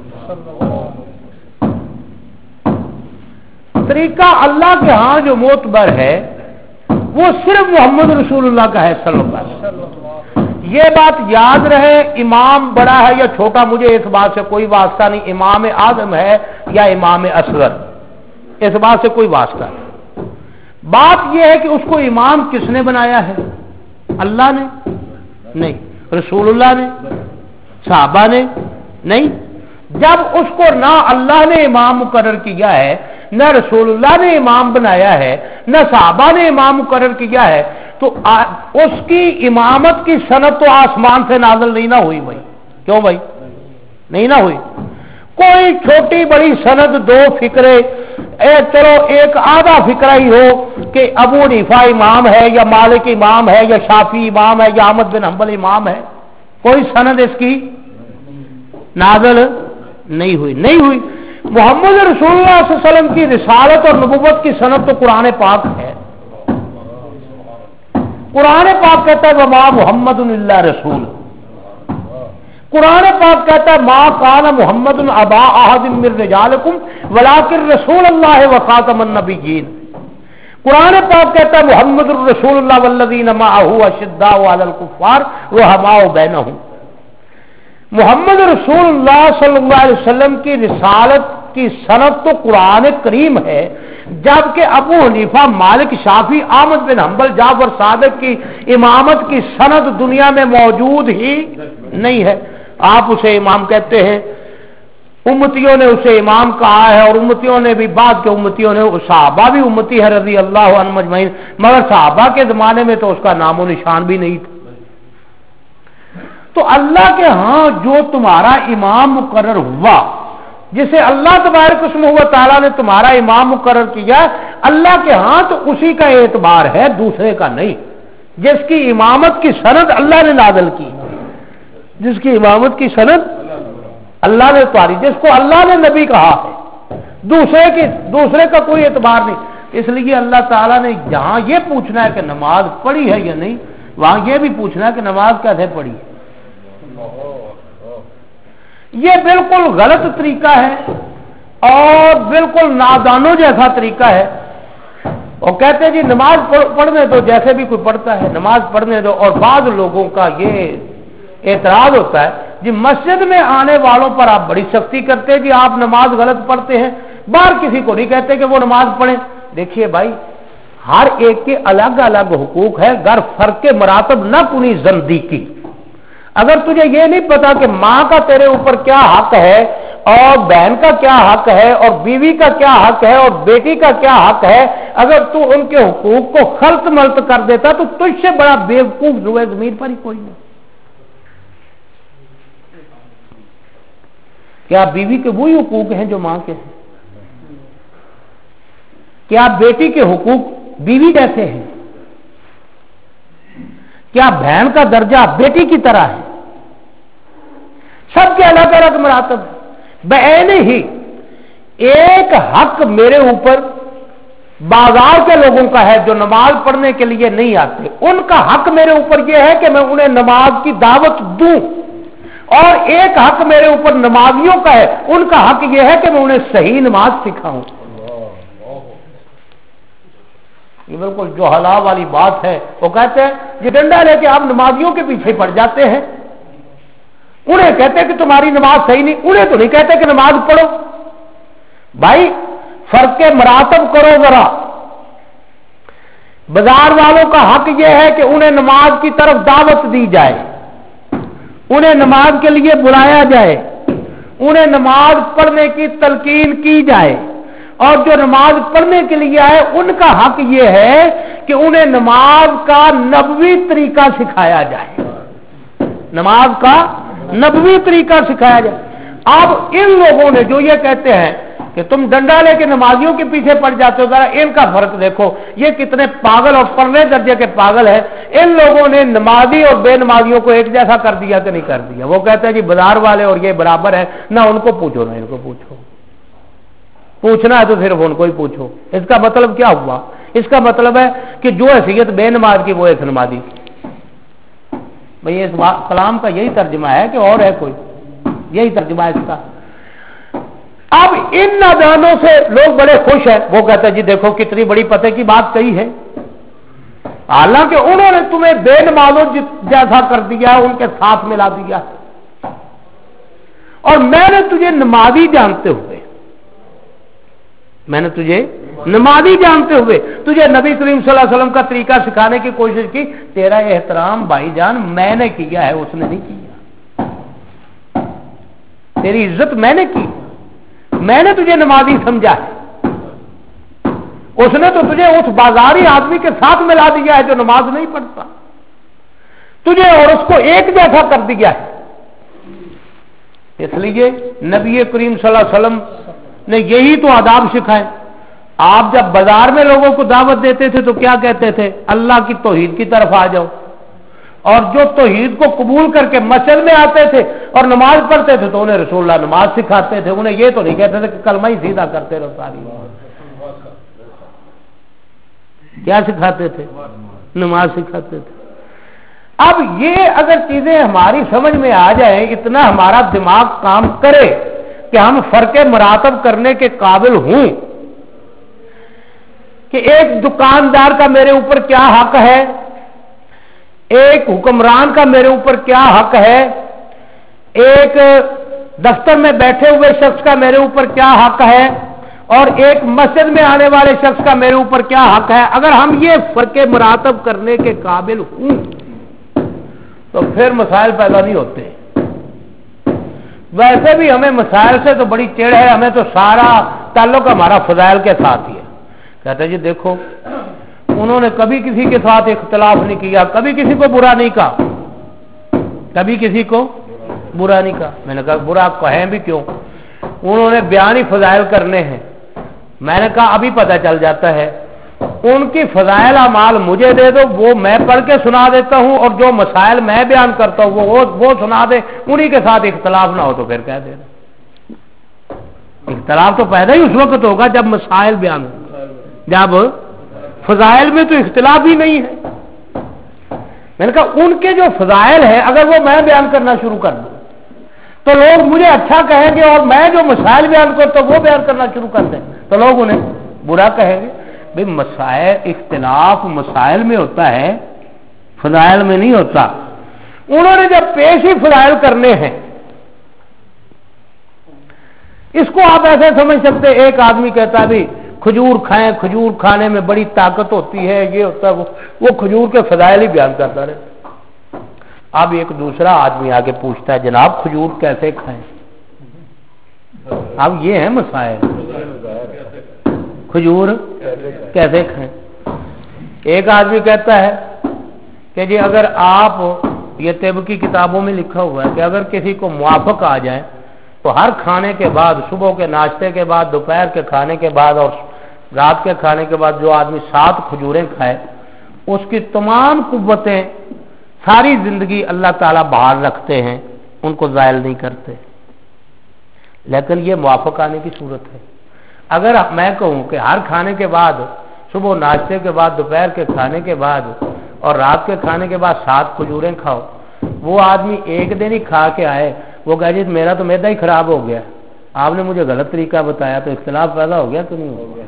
طریقہ اللہ کے ہاں جو معتبر ہے وہ صرف محمد رسول اللہ کا ہے صلی اللہ علیہ وسلم. یہ بات یاد رہے، امام بڑا ہے یا چھوٹا مجھے اس بات سے کوئی واسطہ نہیں، امام اعظم ہے یا امام اصغر، اس بات سے کوئی واسطہ نہیں۔ بات یہ ہے کہ اس کو امام کس نے بنایا ہے؟ اللہ نے؟ نہیں۔ رسول اللہ نے؟ صحابہ نے؟ نہیں۔ جب اس کو نہ اللہ نے امام مقرر کیا ہے، نہ رسول اللہ نے امام بنایا ہے، نہ صحابہ نے امام مقرر کیا ہے، تو اس کی امامت کی سند تو آسمان سے نازل نہیں نہ ہوئی بھائی۔ کیوں بھائی؟ نہیں نہ ہوئی۔ کوئی چھوٹی بڑی سند، دو فکرے، اے چلو ایک آدھا فکرہ ہی ہو کہ ابو حنیفہ امام ہے یا مالک امام ہے یا شافعی امام ہے یا احمد بن حنبل امام ہے، کوئی سند اس کی نازل نہیں ہوئی نہیں ہوئی محمد رسول اللہ صلی اللہ علیہ وسلم کی رسالت اور نبوت کی سند تو قرآن پاک ہے۔ قرآن پاک کہتا ہے وما محمد الا رسول، قرآن پاک کہتا ہے ما کان محمد ابا احد من رجالکم ولکن رسول اللہ وخاتم النبیین، قرآن پاک کہتا ہے محمد الرسول اللہ والذین معه اشداء علی الکفار رحماء بینہم۔ محمد رسول اللہ صلی اللہ علیہ وسلم کی رسالت کی سند تو قرآن کریم ہے، جبکہ ابو حنیفہ، مالک، شافعی، احمد بن حنبل، جعفر صادق کی امامت کی سند دنیا میں موجود ہی نہیں ہے۔ آپ اسے امام کہتے ہیں، امتیوں نے اسے امام کہا ہے، اور امتیوں نے بھی، بعد کے امتیوں نے، صحابہ بھی امتی ہے رضی اللہ عنہم اجمعین، مگر صحابہ کے زمانے میں تو اس کا نام و نشان بھی نہیں تھا۔ تو اللہ کے ہاں جو تمہارا امام مقرر ہوا، جسے اللہ تبارک و تعالیٰ نے تمہارا امام مقرر کیا، اللہ کے ہاں تو اسی کا اعتبار ہے، دوسرے کا نہیں، جس کی امامت کی سند اللہ نے نازل کی، جس کی امامت کی سند اللہ نے اتاری، جس کو اللہ نے نبی کہا ہے، دوسرے کی دوسرے کا کوئی اعتبار نہیں۔ اس لیے اللہ تعالیٰ نے جہاں یہ پوچھنا ہے کہ نماز پڑھی ہے یا نہیں، وہاں یہ بھی پوچھنا ہے کہ نماز کیسے پڑھی ہے۔ یہ بالکل غلط طریقہ ہے اور بالکل نادانوں جیسا طریقہ ہے، اور کہتے ہیں جی نماز پڑھنے دو، جیسے بھی کوئی پڑھتا ہے نماز پڑھنے دو۔ اور بعض لوگوں کا یہ اعتراض ہوتا ہے جی مسجد میں آنے والوں پر آپ بڑی سختی کرتے ہیں، جی آپ نماز غلط پڑھتے ہیں، باہر کسی کو نہیں کہتے کہ وہ نماز پڑھیں۔ دیکھیے بھائی، ہر ایک کے الگ الگ حقوق ہے، گر فرق کے مراتب نہ کنی زندگی۔ اگر تجھے یہ نہیں پتا کہ ماں کا تیرے اوپر کیا حق ہے، اور بہن کا کیا حق ہے، اور بیوی کا کیا حق ہے، اور بیٹی کا کیا حق ہے، اگر تو ان کے حقوق کو خلط ملط کر دیتا تو تجھ سے بڑا بیوقوف روئے زمین پر ہی کوئی نہیں۔ کیا بیوی کے وہی حقوق ہیں جو ماں کے ہیں؟ کیا بیٹی کے حقوق بیوی جیسے ہیں؟ کیا بہن کا درجہ بیٹی کی طرح ہے؟ سب کے الگ الگ مراتب ہیں۔ بعین ہی ایک حق میرے اوپر بازار کے لوگوں کا ہے جو نماز پڑھنے کے لیے نہیں آتے، ان کا حق میرے اوپر یہ ہے کہ میں انہیں نماز کی دعوت دوں، اور ایک حق میرے اوپر نمازیوں کا ہے، ان کا حق یہ ہے کہ میں انہیں صحیح نماز سکھاؤں۔ یہ بالکل جو حلا والی بات ہے، وہ کہتے ہیں یہ ڈنڈا لے کے آپ نمازیوں کے پیچھے پڑ جاتے ہیں، انہیں کہتے ہیں کہ تمہاری نماز صحیح نہیں، انہیں تو نہیں کہتے کہ نماز پڑھو۔ بھائی فرق کے مراتب کرو ذرا۔ بازار والوں کا حق یہ ہے کہ انہیں نماز کی طرف دعوت دی جائے، انہیں نماز کے لیے بلایا جائے، انہیں نماز پڑھنے کی تلقین کی جائے، اور جو نماز پڑھنے کے لیے آئے ان کا حق یہ ہے کہ انہیں نماز کا نبوی طریقہ سکھایا جائے، نماز کا نبوی طریقہ سکھایا جائے۔ اب ان لوگوں نے جو یہ کہتے ہیں کہ تم ڈنڈا لے کے نمازیوں کے پیچھے پڑ جاتے ہو، ذرا ان کا فرق دیکھو، یہ کتنے پاگل اور پرلے درجے کے پاگل ہیں۔ ان لوگوں نے نمازی اور بے نمازیوں کو ایک جیسا کر دیا کہ نہیں کر دیا؟ وہ کہتے ہیں جی بازار والے اور یہ برابر ہے، نہ ان کو پوچھو نہ ان کو پوچھو، پوچھنا ہے تو صرف ان کو ہی پوچھو۔ اس کا مطلب کیا ہوا؟ اس کا مطلب ہے کہ جو حیثیت بے نماز کی وہ ایک نمازی۔ بھئی اس کلام کا یہی ترجمہ ہے کہ اور ہے کوئی؟ یہی ترجمہ ہے اس کا۔ اب ان نادانوں سے لوگ بڑے خوش ہیں، وہ کہتے ہیں جی دیکھو کتنی بڑی پتے کی بات کہی ہے، हालांकि उन्होंने तुम्हें बे नमाजों जैसा कर दिया है, उनके साथ मिला दिया है, और मैंने तुझे नमाजी जानते हुए मैंने तुझे नमाजी जानते हुए तुझे नबी करीम सल्लल्लाहु अलैहि वसल्लम का तरीका सिखाने की कोशिश की। तेरा एहतराम भाईजान मैंने किया है, उसने नहीं किया। तेरी इज्जत मैंने की, मैंने तुझे नमाजी समझा है, उसने तो तुझे उस बाजारी आदमी के साथ मिला दिया है जो नमाज नहीं पढ़ता, तुझे और उसको एक जैसा कर दिया है। इसलिए नबी करीम सल्लल्लाहु अलैहि वसल्लम ने यही तो आदाब सिखाए। आप जब बाजार में लोगों को दावत देते थे तो क्या कहते थे? अल्लाह की तौहीद की तरफ आ जाओ। और जो तौहीद को कबूल करके मस्जिद में आते थे और नमाज पढ़ते थे तो उन्हें रसूलुल्लाह नमाज सिखाते थे, उन्हें ये तो नहीं कहते थे कि कलमा ही सीधा करते रहो सारी। क्या सिखाते थे? नमाज सिखाते थे। अब ये अगर चीजें हमारी समझ में आ जाए, इतना हमारा दिमाग काम करे कि हम फर्क मरातब करने के काबिल हूं कि एक दुकानदार का मेरे ऊपर क्या हक है, एक हुक्मरान का मेरे ऊपर क्या हक है, एक दफ्तर में बैठे हुए शख्स का मेरे ऊपर क्या हक है, और एक मस्जिद में आने वाले शख्स का मेरे ऊपर क्या हक है। अगर हम ये फर्क मरातब करने के काबिल हूं तो फिर मसाइल पैदा नहीं होते। वैसे भी हमें मसाइल से तो बड़ी चिढ़ है, हमें तो सारा ताल्लुक हमारा फजाइल के साथ ही है। कहते जी देखो, उन्होंने कभी किसी के साथ इख्तिलाफ नहीं किया, कभी किसी को बुरा नहीं कहा, कभी किसी को बुरा नहीं कहा। मैंने कहा बुरा कहें भी क्यों, उन्होंने बयान ही फजाइल करने हैं। मैंने कहा अभी पता चल जाता है, उनकी फजाइल अमाल मुझे दे दो, वो मैं पढ़ के सुना देता हूं, और जो मसाइल मैं बयान करता हूं वो वो सुना दे, उन्हीं के साथ इख्तिलाफ ना हो तो फिर कह दे। इख्तिलाफ तो पैदा ही उस वक्त होगा जब मसाइल बयान हो, जब फजाइल में तो इख्तिलाफ ही नहीं है। मैंने कहा उनके जो फजाइल है अगर वो मैं बयान करना शुरू कर दूं तो लोग मुझे अच्छा कहेंगे, और मैं जो मसाइल बयान करता हूं वो बयान करना शुरू कर दें तो लोग उन्हें बुरा कहेंगे। भाई मसाइल, इख्तिलाफ मसाइल में होता है, फजाइल में नहीं होता। उन्होंने जब पेश ही फजाइल करने हैं, इसको आप ऐसे समझ सकते, एक आदमी कहता है भी खजूर खाएं, खजूर खाने में बड़ी ताकत होती है, ये होता है, वो वो खजूर के फजाइल ही बयान करता रहे। अब एक दूसरा आदमी आके पूछता है जनाब खजूर कैसे खाएं? अब ये है मसाइल, खजूर कैसे खाएं? एक आदमी कहता है कि जी अगर आप, ये तिब की किताबों में लिखा हुआ है कि अगर किसी को मुआफक आ जाए तो हर खाने के बाद, सुबह के नाश्ते के बाद, दोपहर के खाने के बाद और रात के खाने के बाद जो आदमी सात खजूरें खाए, उसकी तमाम कुव्वतें सारी जिंदगी अल्लाह ताला बाहर रखते हैं, उनको ज़ायल नहीं करते। लेकिन ये मुआफक आने की सूरत है। अगर मैं कहूं कि हर खाने के बाद, सुबह नाश्ते के बाद, दोपहर के खाने के बाद और रात के खाने के बाद सात खजूरें खाओ, वो आदमी एक दिन ही खा के आए, वो कहे जी मेरा तो मैदा ही खराब हो गया, आपने मुझे गलत तरीका बताया, तो इख्तिलाफ पैदा हो गया तो नहीं हो गया?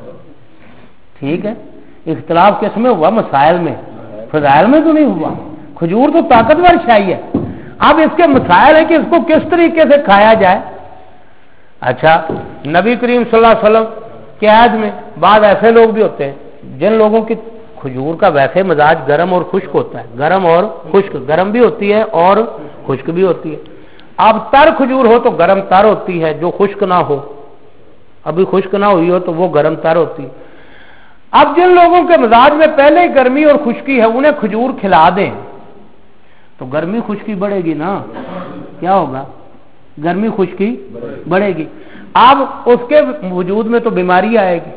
ठीक है, इख्तिलाफ किस में हुआ? मसाइल में, फजाइल में तो नहीं हुआ। खजूर तो ताकतवर शाई है। अब इसके मसाइल है कि इसको किस तरीके से खाया जाए। अच्छा, नबी करीम सल्लल्लाहु अलैहि वसल्लम के आयत में बाद ऐसे लोग भी होते हैं जिन लोगों की खजूर का वैसे मजाज गर्म और खुश्क होता है, गर्म और खुश्क, गर्म भी होती है और खुश्क भी होती है। अब तर खजूर हो तो गर्म तर होती है, जो खुश्क ना हो, अभी खुश्क ना हुई हो तो वो गर्म तर होती है। अब जिन लोगों के मिजाज में पहले ही गर्मी और खुश्की है, उन्हें खजूर खिला दें तो गर्मी खुश्की बढ़ेगी ना, क्या होगा? गर्मी खुश्की बढ़ेगी। अब उसके वजूद में तो बीमारी आएगी।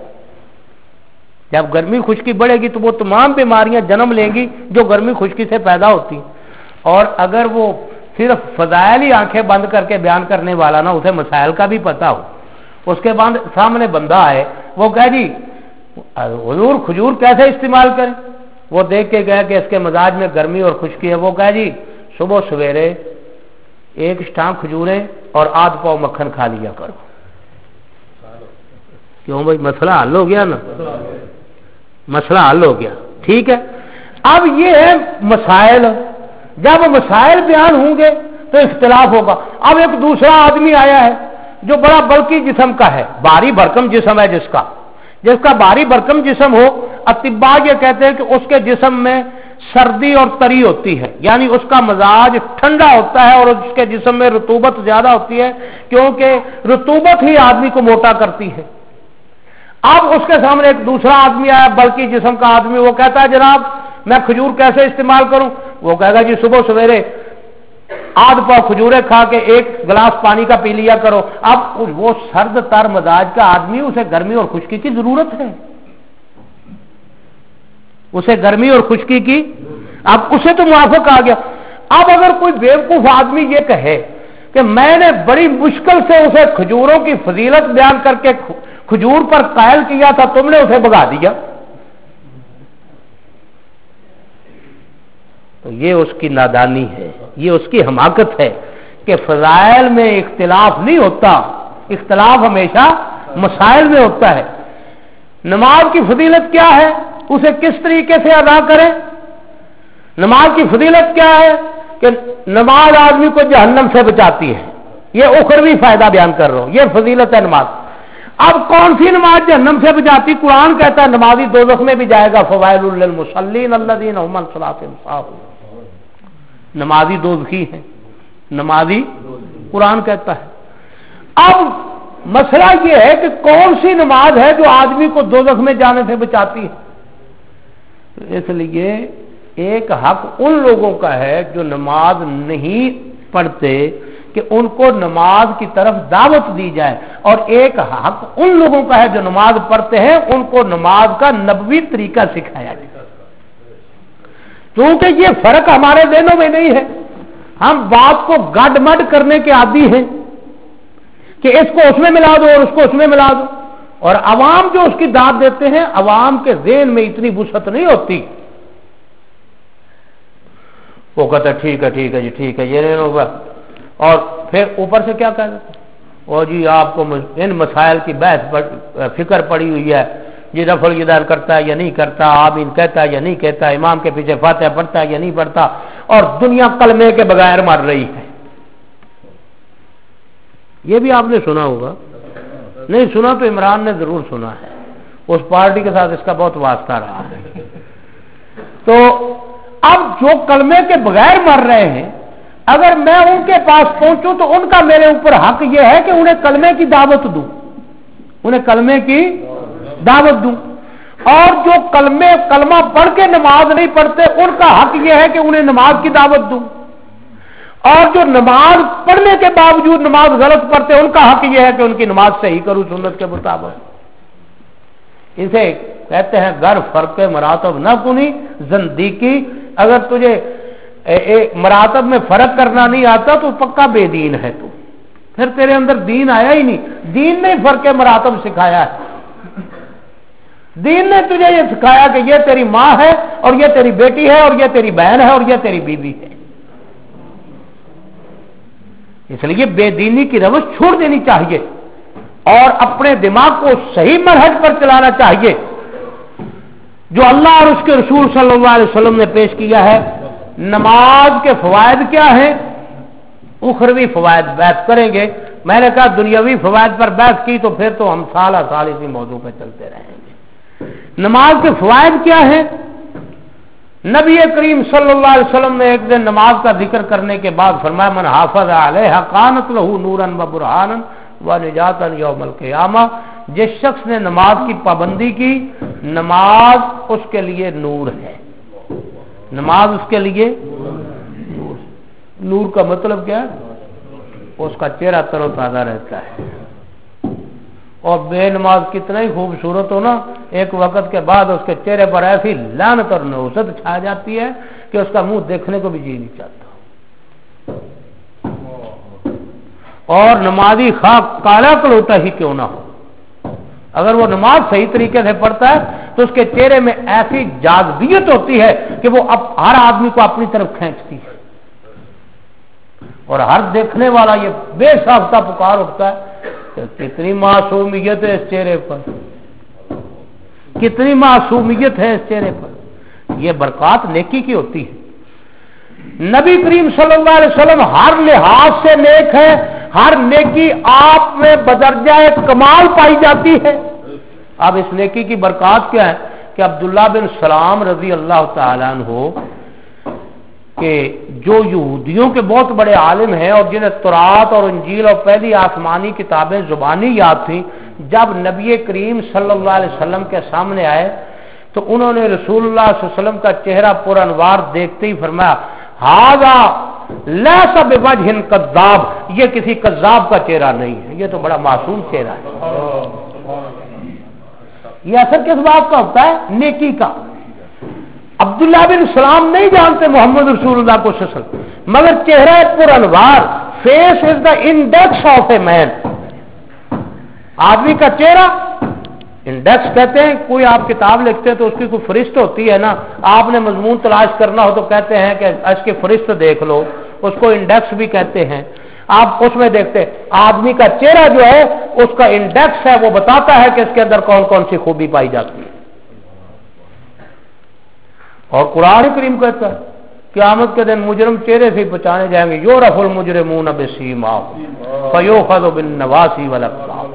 जब गर्मी खुश्की बढ़ेगी तो वो तमाम बीमारियां जन्म लेंगी जो गर्मी खुश्की से पैदा होती। और अगर वो सिर्फ फजाइल ही आंखें बंद करके बयान करने वाला ना, उसे मसाइल का भी पता हो, उसके बाद सामने बंदा आए, वो कहे जी हुजूर खजूर कैसे इस्तेमाल करें, वो देख के गया कि इसके मजाज में गर्मी और खुश्की है, वो कहे जी सुबह सवेरे एक स्टाम खजूरें और आध पाव मक्खन खा लिया करो। क्यों भाई, मसला हल हो गया ना, मसला हल हो गया। ठीक है, अब ये है मसाइल, जब मसाइल बयान होंगे तो इख्तिलाफ होगा। अब एक दूसरा आदमी आया है जो बड़ा बल्कि जिस्म का है, भारी भरकम जिस्म है, जिसका जिसका भारी भरकम जिस्म हो, अतिब्बा ये कहते हैं कि उसके जिस्म में सर्दी और तरी होती है, यानी उसका मजाज ठंडा होता है और उसके जिस्म में रतूबत ज्यादा होती है, क्योंकि रतूबत ही आदमी को मोटा करती है। अब उसके सामने एक दूसरा आदमी आया, बल्कि जिस्म का आदमी, वो कहता है जनाब मैं खजूर कैसे इस्तेमाल करूं? वो कहेगा जी सुबह सवेरे आध पाव खजूरें खा के एक गिलास पानी का पी लिया करो। अब वो सर्द तर मजाज का आदमी, उसे गर्मी और खुश्की की जरूरत है, उसे गर्मी और खुश्की की, अब उसे तो मुआफिक आ गया। अब अगर कोई बेवकूफ आदमी ये कहे कि मैंने बड़ी मुश्किल से उसे खजूरों की फजीलत बयान करके खजूर पर कायल किया था, तुमने उसे भगा दिया, तो ये उसकी नादानी है, ये उसकी हमाकत है कि फजाइल में इख्तिलाफ नहीं होता, इख्तिलाफ हमेशा मसाइल में होता है। नमाज की फजीलत क्या है, उसे किस तरीके से अदा करें? नमाज की फजीलत क्या है कि नमाज आदमी को जहन्नम से बचाती है, ये उखरवी फायदा बयान कर रहा हूं, ये फजीलत है नमाज। अब कौन सी नमाज जहन्नम से बचाती? कुरान कहता है नमाजी दोज़ख में भी जाएगा, फवाइलुल लिल मुसल्लीन अल्लज़ीना हुम अन सलातिहिम साहून। नमाजी दोज़खी है, नमाजी कुरान कहता है। अब मसला यह है कि कौन सी नमाज है जो आदमी को दोज़ख में जाने से बचाती है? इसलिए एक हक उन लोगों का है जो नमाज नहीं पढ़ते कि उनको नमाज की तरफ दावत दी जाए, और एक हक उन लोगों का है जो नमाज पढ़ते हैं उनको नमाज का नबवी तरीका सिखाया जाए। क्योंकि ये फर्क हमारे दिनों में नहीं है, हम बात को गडमड करने के आदी हैं कि इसको उसमें मिला दो और उसको उसमें मिला दो, और अवाम जो उसकी दाद देते हैं, अवाम के ज़हन में इतनी वुसअत नहीं होती। वो कहता है ठीक है ठीक है जी ठीक है ये नहीं होगा, और फिर ऊपर से क्या कहते, और जी आपको इन मसाइल की बहस फिक्र पड़ी हुई है, जी रफल इधर करता है या नहीं करता, आमीन कहता है या नहीं कहता, इमाम के पीछे फातिहा पढ़ता है या नहीं पढ़ता, और दुनिया कलमे के बगैर मर रही है। ये भी आपने सुना होगा, नहीं सुना तो इमरान ने जरूर सुना है, उस पार्टी के साथ इसका बहुत वास्ता रहा है। तो अब जो कलमे के बगैर मर रहे हैं, अगर मैं उनके पास पहुंचूं तो उनका मेरे ऊपर हक यह है कि उन्हें कलमे की दावत दूं, उन्हें कलमे की दावत दूं, और जो कलमे कलमा पढ़ के नमाज नहीं पढ़ते उनका हक यह है कि उन्हें नमाज की दावत दूं, और जो नमाज पढ़ने के बावजूद नमाज गलत पढ़ते उनका हक यह है कि उनकी नमाज सही करूं सुन्नत के मुताबिक। इसे कहते हैं गर फर्क मरातब न कुनी जंदीकी। अगर तुझे ए, ए, मरातब में फर्क करना नहीं आता तो पक्का बेदीन है तू, फिर तेरे अंदर दीन आया ही नहीं। दीन ने फर्क मरातब सिखाया है, दीन ने तुझे ये सिखाया कि ये तेरी माँ है और ये तेरी बेटी है और ये तेरी बहन है और ये तेरी बीवी है। इसलिए बेदीनी की रवश छोड़ देनी चाहिए और अपने दिमाग को सही मनहज पर चलाना चाहिए जो अल्लाह और उसके रसूल सल्लल्लाहु अलैहि वसल्लम ने पेश किया है। नमाज के फवायद क्या है, उखरवी फवायद बहस करेंगे। मैंने कहा दुनियावी फवायद पर बहस की तो फिर तो हम साल साल इसी मौजू पर चलते रहेंगे। नमाज के फवायद क्या है? नबी करीम सल्लल्लाहु अलैहि वसल्लम ने एक दिन नमाज का जिक्र करने के बाद फरमाया मन हाफज़ अलैहा कानत लहू नूरन व बुरहानन व निजातन यौमल क़ियामा। जिस शख्स ने नमाज की पाबंदी की, नमाज उसके लिए नूर है, नमाज उसके लिए नूर। नूर का मतलब क्या है? उसका चेहरा तरोताजा रहता है। और बेनमाज कितना ही खूबसूरत हो ना, एक वक्त के बाद उसके चेहरे पर ऐसी लानत और नौसत छा जाती है कि उसका मुंह देखने को भी जी नहीं चाहता। और नमाजी खा काला कलोटा ही क्यों ना हो, अगर वो नमाज सही तरीके से पढ़ता है तो उसके चेहरे में ऐसी जाज़बियत होती है कि वो अब हर आदमी को अपनी तरफ खींचती है, और हर देखने वाला ये बेसाख्ता पुकार उठता है कि कितनी मासूमियत है इस चेहरे पर, कितनी मासूमियत है इस चेहरे पर। ये बरकत नेकी की होती है। नबी करीम सल्लल्लाहु अलैहि वसल्लम हर लिहाज से नेक है, हर नेकी आप में बदरजाए कमाल पाई जाती है। अब इस नेकी की बरकत क्या है कि अब्दुल्ला बिन सलाम रजी अल्लाह ताला अन्हु कि जो यहूदियों के बहुत बड़े आलिम हैं और जिन्हें तौरात और इंजील और पहली आसमानी किताबें जुबानी याद थी, जब नबी करीम सल्लल्लाहु अलैहि वसल्लम के सामने आए तो उन्होंने रसूलुल्लाह सल्लल्लाहु अलैहि वसल्लम का चेहरा पुरअनवार देखते ही फरमाया, हाजा लैसा बिवजहिन कज़्ज़ाब, ये किसी कज़्ज़ाब का चेहरा नहीं है, ये तो बड़ा मासूम चेहरा है। ये असर किस बात का होता है? नेकी का। अब्दुल्ला बिन सलाम नहीं जानते मोहम्मद रसूलुल्लाह को सल्लल्लाहु अलैहि वसल्लम, मगर चेहरा पुरअनवार, face is the index of a man. आदमी का चेहरा इंडेक्स कहते हैं। कोई आप किताब लिखते हैं तो उसकी कोई फरिस्त होती है ना, आपने मजमून तलाश करना हो तो कहते हैं कि इसकी फरिस्त देख लो, उसको इंडेक्स भी कहते हैं। आप उसमें देखते हैं आदमी का चेहरा जो है उसका इंडेक्स है, वो बताता है कि इसके अंदर कौन कौन सी खूबी पाई जाती है। और कुरान करीम कहता है क़यामत के दिन मुजरिम चेहरे से पहचाने जाएंगे। युरफुल मुजरिमून बिसीमाहुम फयुखज़ु बिन्नवासी वल अक़दाम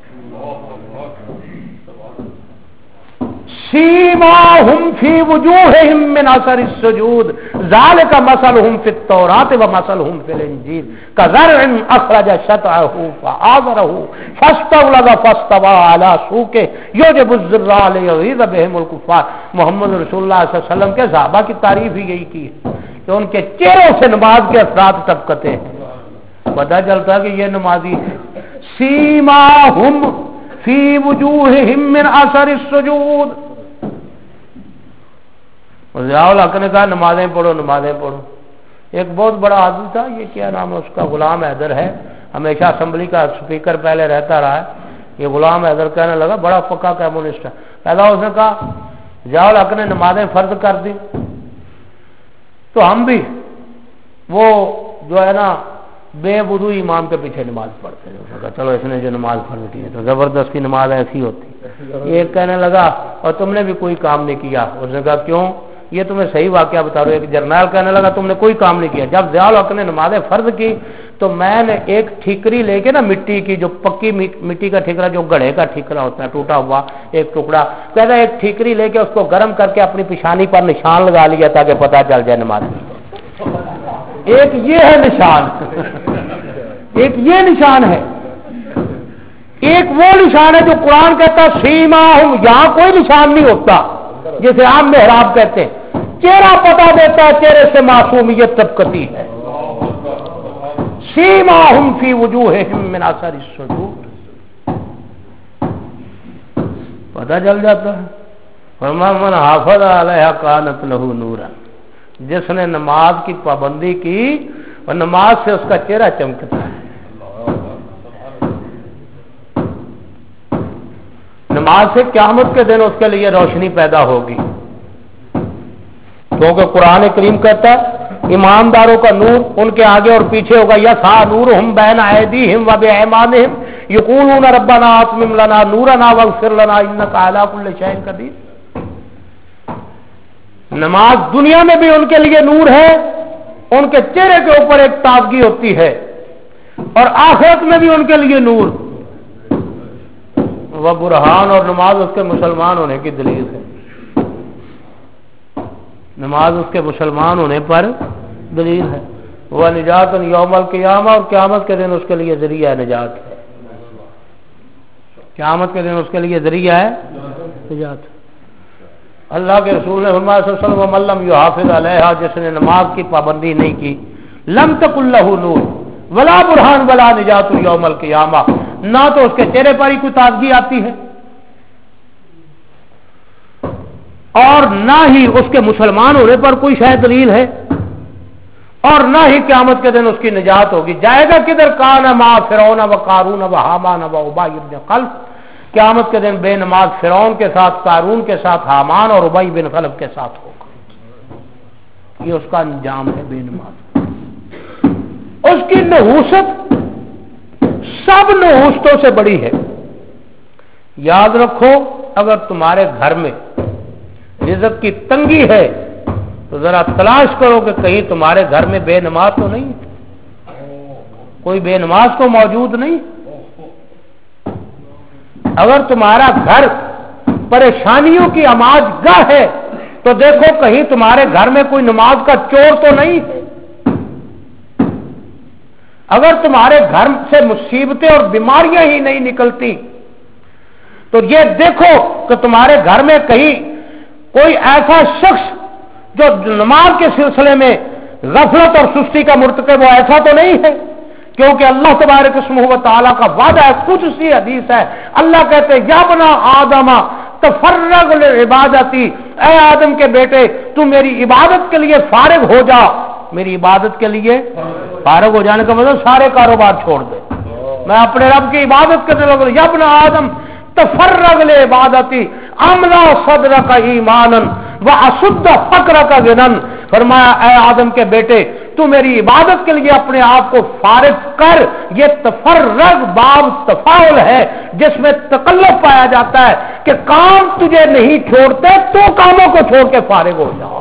सीमाहुम फी वुजूहिहिम मिन असरिस सुजूद ज़ालिका मसलुहुम फित तौरात व मसलुहुम फिल इंजील कज़रइन अखरज शतअहु फआज़रहु फस्तग़लज़ फस्तवा अला सूके युजिबु ज़िर्रा लियग़ीज़ बिहिमुल कुफ़ार। मोहम्मद रसूलुल्लाह सल्लल्लाहु अलैहि वसल्लम के सहाबा की तारीफ ही यही की है कि उनके चेहरों से नमाज के असरात टपकते हैं। पता चलता है कि ये नमाजी है। सीमाहुम फी वुजूहिहिम मिन असरिस सुजूद। ज़ियाउल-हक़ ने कहा नमाजें पढ़ो नमाजें पढ़ो। एक बहुत बड़ा आदमी था, ये क्या नाम है उसका, गुलाम हैदर है, हमेशा असेंबली का स्पीकर पहले रहता रहा है। ये गुलाम हैदर कहने लगा, बड़ा पक्का कम्युनिस्ट है। पहला उसने कहा ज़ियाउल-हक़ ने नमाजें फर्ज कर दी तो हम भी वो जो है ना बेवुदू इमाम के पीछे नमाज पढ़ते हैं। उसने कहा चलो इसने जो नमाज फर्ज की है तो जबरदस्ती नमाज ऐसी होती। एक कहने लगा और तुमने भी कोई काम नहीं किया। उसने कहा क्यों, ये तुम्हें सही वाकया बता रहा हूं। एक जर्नल कहने लगा तुमने कोई काम नहीं किया। जब ज़ियाउल-हक़ ने नमाज़ें फर्ज की तो मैंने एक ठीकरी लेके ना, मिट्टी की, जो पक्की मिट्टी का ठीकरा, जो गढ़े का ठीकरा होता है टूटा हुआ एक टुकड़ा, कहता एक ठीकरी लेके उसको गर्म करके अपनी पिशानी पर निशान लगा लिया ताकि पता चल जाए नमाज। एक ये है निशान, एक ये निशान है, एक वो निशान है जो कुरान कहता सीमा हूं। यहां कोई निशान नहीं होता जिसे आप मेहराब कहते हैं। चेहरा पता देता है, चेहरे से मासूमियत तबकती है। सीमा हुम फी वुजूहिहिम मिन असरिस सुजूद, पता चल जाता है। फरमा मन हाफ़ज़ अलैहा कानत लहू नूरन, जिसने नमाज की पाबंदी की और नमाज से उसका चेहरा चमकता है। नमाज से क़यामत के दिन उसके लिए रोशनी पैदा होगी, क्योंकि कुरान करीम कहता है ईमानदारों का नूर उनके आगे और पीछे होगा। यसा नूरुहुम बैन ऐदीहिम व बिअयमानिहिम यक़ूलून रब्बना अतमिम लना नूरना वग़फिर लना इन्नका अला कुल्लि शैइन क़दीर। नमाज दुनिया में भी उनके लिए नूर है, उनके चेहरे के ऊपर एक ताजगी होती है, और आखिरत में भी उनके लिए नूर व बुरहान। और नमाज उसके मुसलमान होने की दलील है। नमाज उसके मुसलमान होने पर दलील है। वह निजात यौमल क़ियामा, और क़यामत के दिन उसके लिए जरिया निजात है। क़यामत के दिन उसके लिए जरिया है निजात। अल्लाह के रसूल ने फरमाया सल्लल्लाहु अलैहि वसल्लम लम युहाफ़िज़ अलैहा, जिसने नमाज की पाबंदी नहीं की, लम तकुल लहू नूर वला बुरहान वला निजात यौमल क़ियामा, ना तो उसके चेहरे पर ही कोई ताजगी आती है और ना ही उसके मुसलमान होने पर कोई शायद दलील है, और ना ही क़यामत के दिन उसकी निजात होगी। जाएगा किधर? काना मा फ़िरौन व क़ारून व हामान व उबय इब्न खल्फ। क़यामत के दिन बेनमाज फ़िरौन के साथ, क़ारून के साथ, हामान और उबय बिन खल्फ के साथ होगा। ये उसका अंजाम है बेनमाज। उसकी नहूसत सब नहूसतों से बड़ी है। याद रखो, अगर तुम्हारे घर में رزق کی تنگی ہے تو ذرا تلاش کرو کہ کہیں تمہارے گھر میں بے نماز تو نہیں، کوئی بے نماز تو موجود نہیں۔ اگر تمہارا گھر پریشانیوں کی آماج گاہ ہے تو دیکھو کہیں تمہارے گھر میں کوئی نماز کا چور تو نہیں ہے۔ اگر تمہارے گھر سے مصیبتیں اور بیماریاں ہی نہیں نکلتی تو یہ دیکھو کہ تمہارے گھر میں کہیں کوئی ایسا شخص جو نماز کے سلسلے میں غفلت اور سستی کا مرتکب وہ ایسا تو نہیں ہے، کیونکہ اللہ تبارک اسمہ و تعالیٰ کا وعدہ ہے، کچھ سی حدیث ہے، اللہ کہتے ہیں یا بنا آدم تفرغ لعبادتی، اے آدم کے بیٹے تو میری عبادت کے لیے فارغ ہو جا، میری عبادت کے لیے فارغ ہو جانے کا مطلب سارے کاروبار چھوڑ دے، میں اپنے رب کی عبادت کرنے لگا۔ یا بنا آدم تفرغ لعبادتی املا صدرک ایمانا واسد فقرک غنا، فرمایا اے آدم کے بیٹے تو میری عبادت کے لیے اپنے آپ کو فارغ کر۔ یہ تفرغ باب تفاعل ہے جس میں تکلف پایا جاتا ہے کہ کام تجھے نہیں چھوڑتے تو کاموں کو چھوڑ کے فارغ ہو جاؤ،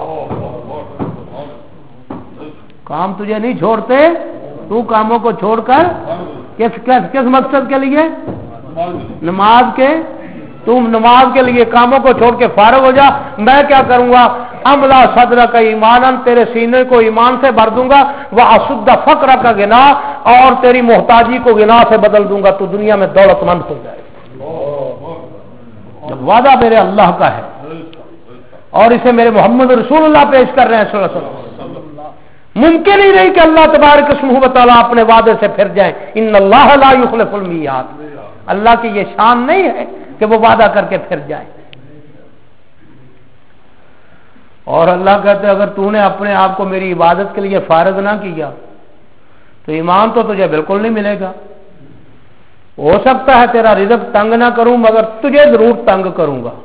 کام تجھے نہیں چھوڑتے تو کاموں کو چھوڑ کر کس کس, کس مقصد کے لیے؟ نماز کے، تم نماز کے لیے کاموں کو چھوڑ کے فارغ ہو جا، میں کیا کروں گا؟ املا صدر کا ایمان، تیرے سینے کو ایمان سے بھر دوں گا، وہ اسد فقر کا گنا، اور تیری محتاجی کو گنا سے بدل دوں گا، تو دنیا میں دولت مند ہو جائے۔ جب وعدہ میرے اللہ کا ہے اور اسے میرے محمد رسول اللہ پیش کر رہے ہیں صلی اللہ علیہ وسلم، ممکن ہی نہیں کہ اللہ تبارک اسمہ و تعالیٰ اپنے وعدے سے پھر جائیں۔ ان اللہ لا یخلف المیعاد، اللہ کی یہ شان نہیں ہے کہ وہ وعدہ کر کے پھر جائے۔ اور اللہ کہتے اگر تو نے اپنے آپ کو میری عبادت کے لیے فارغ نہ کیا تو ایمان تو تجھے بالکل نہیں ملے گا۔ ہو سکتا ہے تیرا رزق تنگ نہ کروں مگر تجھے ضرور تنگ کروں گا۔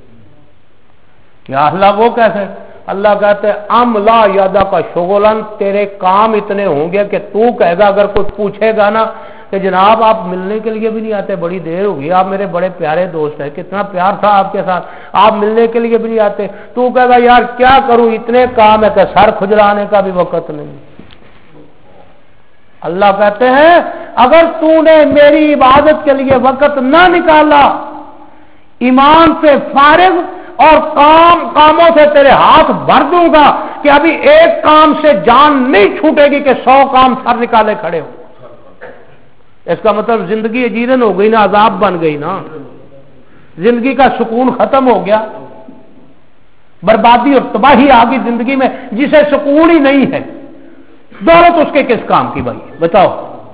یا اللہ وہ کیسے؟ اللہ کہتے ام لا یادا کا شغلن، تیرے کام اتنے ہوں گے کہ تو کہے گا، اگر کوئی پوچھے گا نا کہ جناب آپ ملنے کے لیے بھی نہیں آتے، بڑی دیر ہوگی، آپ میرے بڑے پیارے دوست ہیں، کتنا پیار تھا آپ کے ساتھ، آپ ملنے کے لیے بھی نہیں آتے، تو کہے گا یار کیا کروں، اتنے کام ہے کہ سر کھجلانے کا بھی وقت نہیں۔ اللہ کہتے ہیں اگر تو نے میری عبادت کے لیے وقت نہ نکالا، ایمان سے فارغ اور کام کاموں سے تیرے ہاتھ بھر دوں گا کہ ابھی ایک کام سے جان نہیں چھوٹے گی کہ سو کام سر نکالے کھڑے ہو۔ اس کا مطلب زندگی اجیرن ہو گئی نا، عذاب بن گئی نا، زندگی کا سکون ختم ہو گیا، بربادی اور تباہی آ گئی زندگی میں، جسے سکون ہی نہیں ہے، دولت اس کے کس کام کی بھائی بتاؤ؟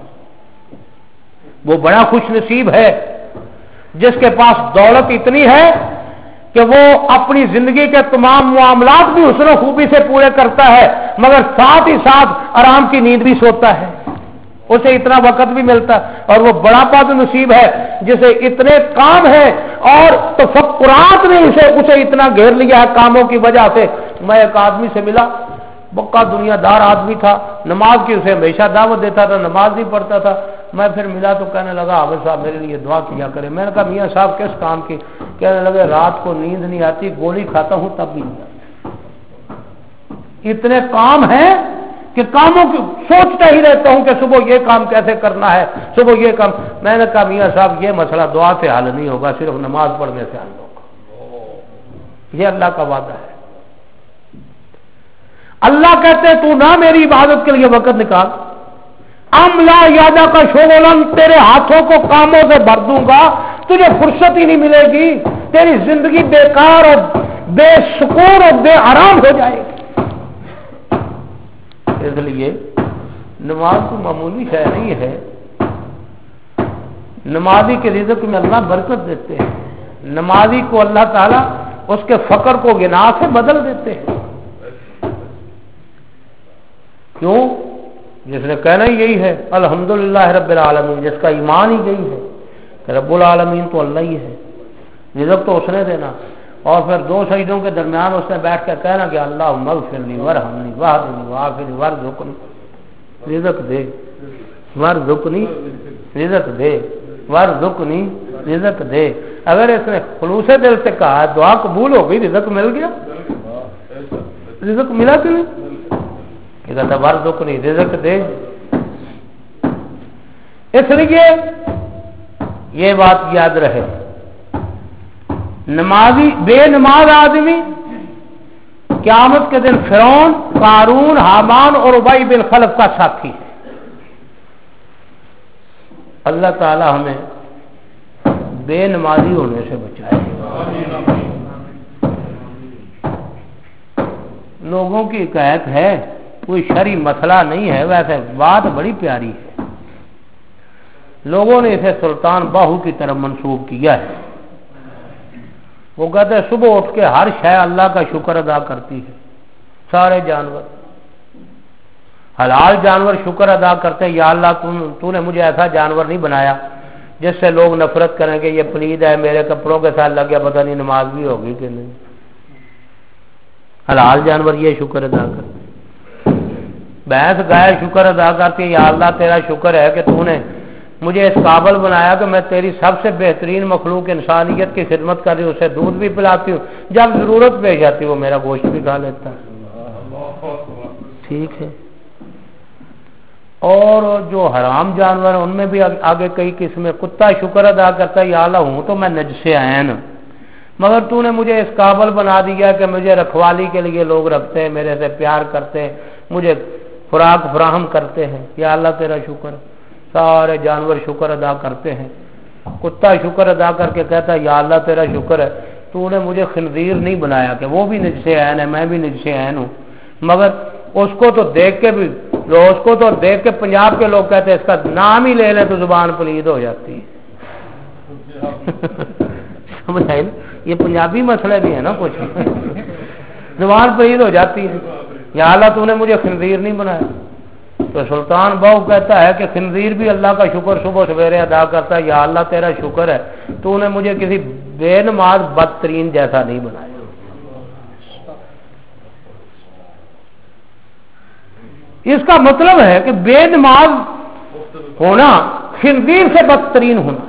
وہ بڑا خوش نصیب ہے جس کے پاس دولت اتنی ہے کہ وہ اپنی زندگی کے تمام معاملات بھی حسن و خوبی سے پورے کرتا ہے، مگر ساتھ ہی ساتھ آرام کی نیند بھی سوتا ہے، اسے اتنا وقت بھی ملتا ہے۔ اور وہ بڑا پاک نصیب ہے جسے اتنے کام ہے اور تفکرات نے اسے اسے اتنا گھیر لیا ہے کاموں کی وجہ سے۔ میں ایک آدمی سے ملا، بکا دنیا دار آدمی تھا، نماز کی اسے ہمیشہ دعوت دیتا تھا، نماز نہیں پڑھتا تھا۔ میں پھر ملا تو کہنے لگا حافظ صاحب میرے لیے دعا کیا کرے۔ میں نے کہا میاں صاحب کس کام کی؟ کہنے لگے رات کو نیند نہیں آتی، گولی کھاتا ہوں تب بھی نہیں آتی، اتنے کام ہیں کہ کاموں کی سوچتا ہی رہتا ہوں کہ صبح یہ کام کیسے کرنا ہے، صبح یہ کام۔ میں نے کہا میاں صاحب یہ مسئلہ دعا سے حل نہیں ہوگا، صرف نماز پڑھنے سے حل ہوگا۔ یہ اللہ کا وعدہ ہے۔ اللہ کہتے تو نہ میری عبادت کے لیے وقت نکال، ام لا یادا کا شغلن، تیرے ہاتھوں کو کاموں سے بھر دوں گا، تجھے فرصت ہی نہیں ملے گی، تیری زندگی بیکار اور بے سکون اور بے آرام ہو جائے گی۔ اس لیے نماز تو معمولی شے نہیں ہے، نمازی کے رزق میں اللہ برکت دیتے ہیں، نمازی کو اللہ تعالیٰ اس کے فقر کو غنا سے بدل دیتے ہیں۔ کیوں؟ جس نے کہنا ہی یہی ہے الحمدللہ رب العالمین، جس کا ایمان ہی یہی ہے کہ رب العالمین تو اللہ ہی ہے، رزق تو اس نے دینا۔ اور پھر دو سجدوں کے درمیان اس نے بیٹھ کے کہنا کہ اللہ مغفر لی ورحمنی واہدنی وعافنی وارزقنی، رزق دے وارزقنی، رزق دے وارزقنی، رزق دے۔ اگر اس نے خلوص دل سے کہا دعا قبول ہو گئی، رزق مل گیا، رزق ملا کہ نہیں؟ یہ کہتا ورزق نہیں، رزق دے۔ اس لیے یہ بات یاد رہے، نمازی بے نماز آدمی قیامت کے دن فرعون، قارون، حامان اور ابی بن خلف کا ساتھی ہے۔ اللہ تعالی ہمیں بے نمازی ہونے سے بچائے۔ لوگوں کی حکایت ہے، کوئی شرعی مسئلہ نہیں ہے، ویسے بات بڑی پیاری ہے، لوگوں نے اسے سلطان باہو کی طرف منسوب کیا ہے۔ وہ کہتے ہیں صبح اٹھ کے ہر شے اللہ کا شکر ادا کرتی ہے، سارے جانور حلال جانور شکر ادا کرتے ہیں، یا اللہ تو نے مجھے ایسا جانور نہیں بنایا جس سے لوگ نفرت کریں کہ یہ پلید ہے، میرے کپڑوں کے ساتھ لگ گیا، پتہ نہیں نماز بھی ہوگی کہ نہیں۔ حلال جانور یہ شکر ادا کرتے، بھینس گائے شکر ادا کرتی ہے، یا اللہ تیرا شکر ہے کہ تو نے مجھے اس قابل بنایا کہ میں تیری سب سے بہترین مخلوق انسانیت کی خدمت کر رہی ہوں، اسے دودھ بھی پلاتی ہوں، جب ضرورت پیش جاتی وہ میرا گوشت بھی کھا لیتا ہے۔ ٹھیک ہے۔ اور جو حرام جانور ہیں ان میں بھی آگے کئی قسمیں، کتا شکر ادا کرتا ہے، یا اللہ ہوں تو میں نجس عین، مگر تو نے مجھے اس قابل بنا دیا کہ مجھے رکھوالی کے لیے لوگ رکھتے ہیں، میرے سے پیار کرتے ہیں، مجھے خوراک فراہم کرتے ہیں، یا اللہ تیرا شکر۔ سارے جانور شکر ادا کرتے ہیں۔ کتا شکر ادا کر کے کہتا ہے یا اللہ تیرا شکر ہے تو نے مجھے خنزیر نہیں بنایا کہ وہ بھی نجس عین ہے، میں بھی نجس عین ہوں، مگر اس کو تو دیکھ کے بھی اس کو تو دیکھ کے پنجاب کے لوگ کہتے ہیں اس کا نام ہی لے لیں تو زبان پلید ہو جاتی ہے۔ سمجھ آئی نا؟ یہ پنجابی مسئلے بھی ہے نا، کچھ زبان پلید ہو جاتی ہے، یا اللہ تو نے مجھے خنزیر نہیں بنایا۔ تو سلطان باہو کہتا ہے کہ خنزیر بھی اللہ کا شکر صبح سویرے ادا کرتا ہے، یا اللہ تیرا شکر ہے تو نے مجھے کسی بے نماز بدترین جیسا نہیں بنایا۔ اس کا مطلب ہے کہ بے نماز ہونا خنزیر سے بدترین ہونا۔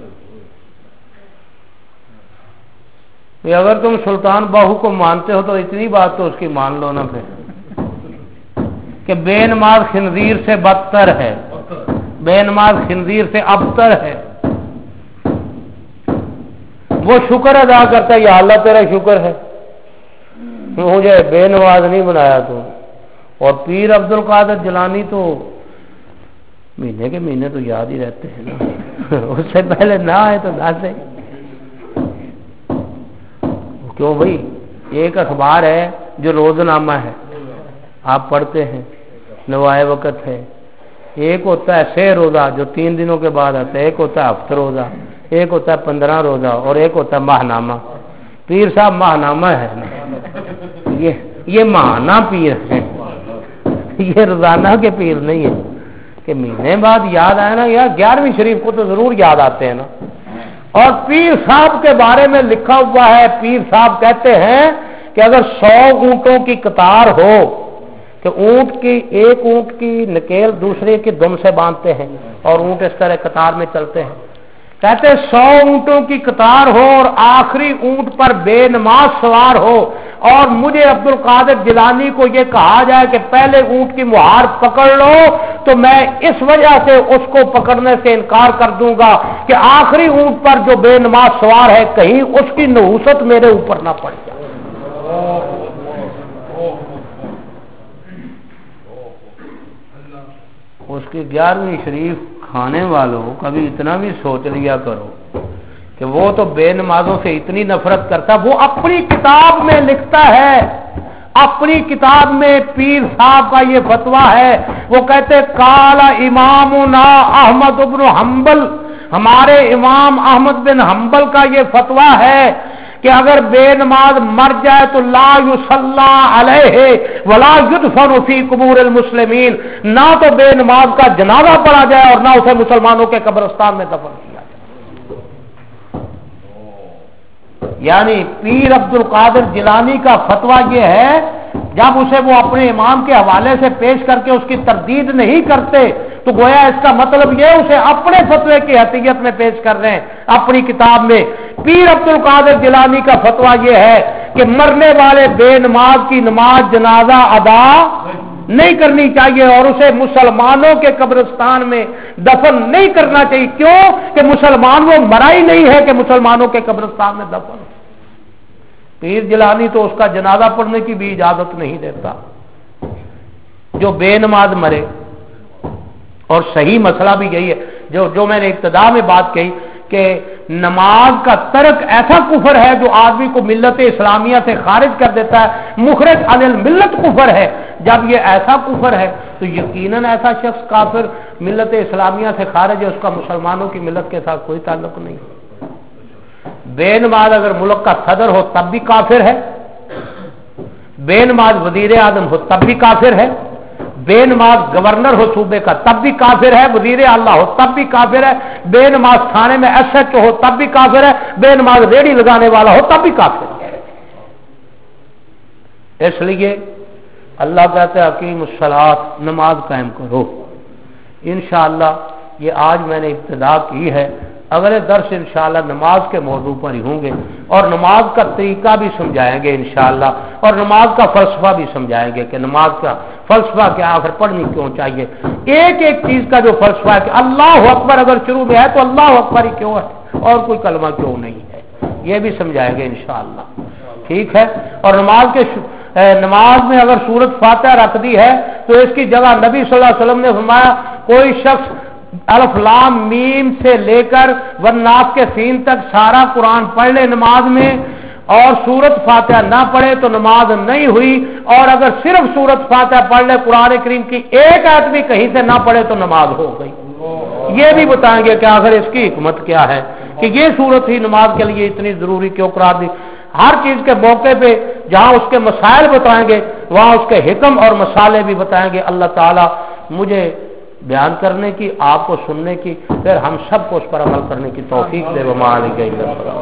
اگر تم سلطان باہو کو مانتے ہو تو اتنی بات تو اس کی مان لو نا پھر، کہ بے نماز خنزیر سے بدتر ہے، بے نماز خنزیر سے ابتر ہے۔ وہ شکر ادا کرتا ہے یا اللہ تیرا شکر ہے مجھے بے نماز نہیں بنایا تو۔ اور پیر عبد القادر جیلانی تو مہینے کے مہینے تو یاد ہی رہتے ہیں نا، اس سے پہلے نہ آئے تو نہ سے کیوں بھائی؟ ایک اخبار ہے جو روزنامہ ہے، آپ پڑھتے ہیں، نوائے وقت ہے، ایک ہوتا ہے سہ روزہ جو تین دنوں کے بعد آتا ہے، ایک ہوتا ہے ہفتہ روزہ، ایک ہوتا ہے پندرہ روزہ، اور ایک ہوتا ہے ماہنامہ۔ پیر صاحب ماہنامہ ہے نا، یہ یہ ماہانہ پیر ہے، یہ روزانہ کے پیر نہیں ہے کہ مہینے بعد یاد آئے نا، یا گیارہویں شریف کو تو ضرور یاد آتے ہیں نا۔ اور پیر صاحب کے بارے میں لکھا ہوا ہے، پیر صاحب کہتے ہیں کہ اگر سو اونٹوں کی قطار ہو کہ اونٹ کی ایک اونٹ کی نکیل دوسرے کی دم سے باندھتے ہیں اور اونٹ اس طرح قطار میں چلتے ہیں، کہتے ہیں سو اونٹوں کی قطار ہو اور آخری اونٹ پر بے نماز سوار ہو اور مجھے عبد القادر جیلانی کو یہ کہا جائے کہ پہلے اونٹ کی مہار پکڑ لو، تو میں اس وجہ سے اس کو پکڑنے سے انکار کر دوں گا کہ آخری اونٹ پر جو بے نماز سوار ہے کہیں اس کی نحوست میرے اوپر نہ پڑ جائے۔ اس کی گیارہویں شریف کھانے والوں کبھی اتنا بھی سوچ لیا کرو کہ وہ تو بے نمازوں سے اتنی نفرت کرتا، وہ اپنی کتاب میں لکھتا ہے، اپنی کتاب میں پیر صاحب کا یہ فتویٰ ہے، وہ کہتے قال امامنا احمد بن حنبل، ہمارے امام احمد بن حنبل کا یہ فتویٰ ہے کہ اگر بے نماز مر جائے تو لا یصلی علیہ ولا یدفن فی قبور المسلمین، نہ تو بے نماز کا جنازہ پڑھا جائے اور نہ اسے مسلمانوں کے قبرستان میں دفن کیا جائے۔ یعنی پیر عبد القادر جیلانی کا فتویٰ یہ ہے، جب اسے وہ اپنے امام کے حوالے سے پیش کر کے اس کی تردید نہیں کرتے تو گویا اس کا مطلب یہ اسے اپنے فتوے کی حیثیت میں پیش کر رہے ہیں اپنی کتاب میں۔ پیر عبد القادر جیلانی کا فتویٰ یہ ہے کہ مرنے والے بے نماز کی نماز جنازہ ادا نہیں کرنی چاہیے اور اسے مسلمانوں کے قبرستان میں دفن نہیں کرنا چاہیے. کیوں کہ مسلمان وہ مرا ہی نہیں ہے کہ مسلمانوں کے قبرستان میں دفن. پیر جیلانی تو اس کا جنازہ پڑھنے کی بھی اجازت نہیں دیتا جو بے نماز مرے. اور صحیح مسئلہ بھی یہی ہے جو جو میں نے ابتدا میں بات کہی کہ نماز کا ترک ایسا کفر ہے جو آدمی کو ملت اسلامیہ سے خارج کر دیتا ہے. مخرج عن الملت کفر ہے. جب یہ ایسا کفر ہے تو یقیناً ایسا شخص کافر ملت اسلامیہ سے خارج ہے, اس کا مسلمانوں کی ملت کے ساتھ کوئی تعلق نہیں. بے نماز اگر ملک کا صدر ہو تب بھی کافر ہے, بے نماز وزیر اعظم ہو تب بھی کافر ہے, بے نماز گورنر ہو صوبے کا تب بھی کافر ہے, وزیر اعلیٰ ہو تب بھی کافر ہے, بے نماز تھانے میں ایس ایچ او ہو تب بھی کافر ہے, بے نماز ریڑھی لگانے والا ہو تب بھی کافر ہے. اس لیے اللہ کہتے ہیں اقیم الصلاۃ, نماز قائم کرو. انشاءاللہ یہ آج میں نے ابتدا کی ہے, اگلے درس انشاءاللہ نماز کے موضوع پر ہی ہوں گے اور نماز کا طریقہ بھی سمجھائیں گے انشاءاللہ, اور نماز کا فلسفہ بھی سمجھائیں گے کہ نماز کا فلسفہ کیا, آخر پڑھنی کیوں چاہیے. ایک ایک چیز کا جو فلسفہ ہے کہ اللہ اکبر اگر شروع میں ہے تو اللہ اکبر ہی کیوں ہے اور کوئی کلمہ کیوں نہیں ہے, یہ بھی سمجھائیں گے انشاءاللہ. ٹھیک ہے. اور نماز کے نماز میں اگر سورت فاتحہ رکھ دی ہے تو اس کی جگہ نبی صلی اللہ علیہ وسلم نے فرمایا کوئی شخص الف لام میم سے لے کر والناس کے سین تک سارا قرآن پڑھ لے نماز میں اور سورت فاتحہ نہ پڑھے تو نماز نہیں ہوئی, اور اگر صرف سورت فاتحہ پڑھ لے قرآن کریم کی ایک آیت بھی کہیں سے نہ پڑھے تو نماز ہو گئی. یہ بھی بتائیں گے کہ آخر اس کی حکمت کیا ہے کہ یہ سورت ہی نماز کے لیے اتنی ضروری کیوں قرار دی. ہر چیز کے موقع پہ جہاں اس کے مسائل بتائیں گے وہاں اس کے حکم اور مسالے بھی بتائیں گے. اللہ تعالیٰ مجھے بیان کرنے کی, آپ کو سننے کی, پھر ہم سب کو اس پر عمل کرنے کی توفیق دے. وما علیک الا البلاغ.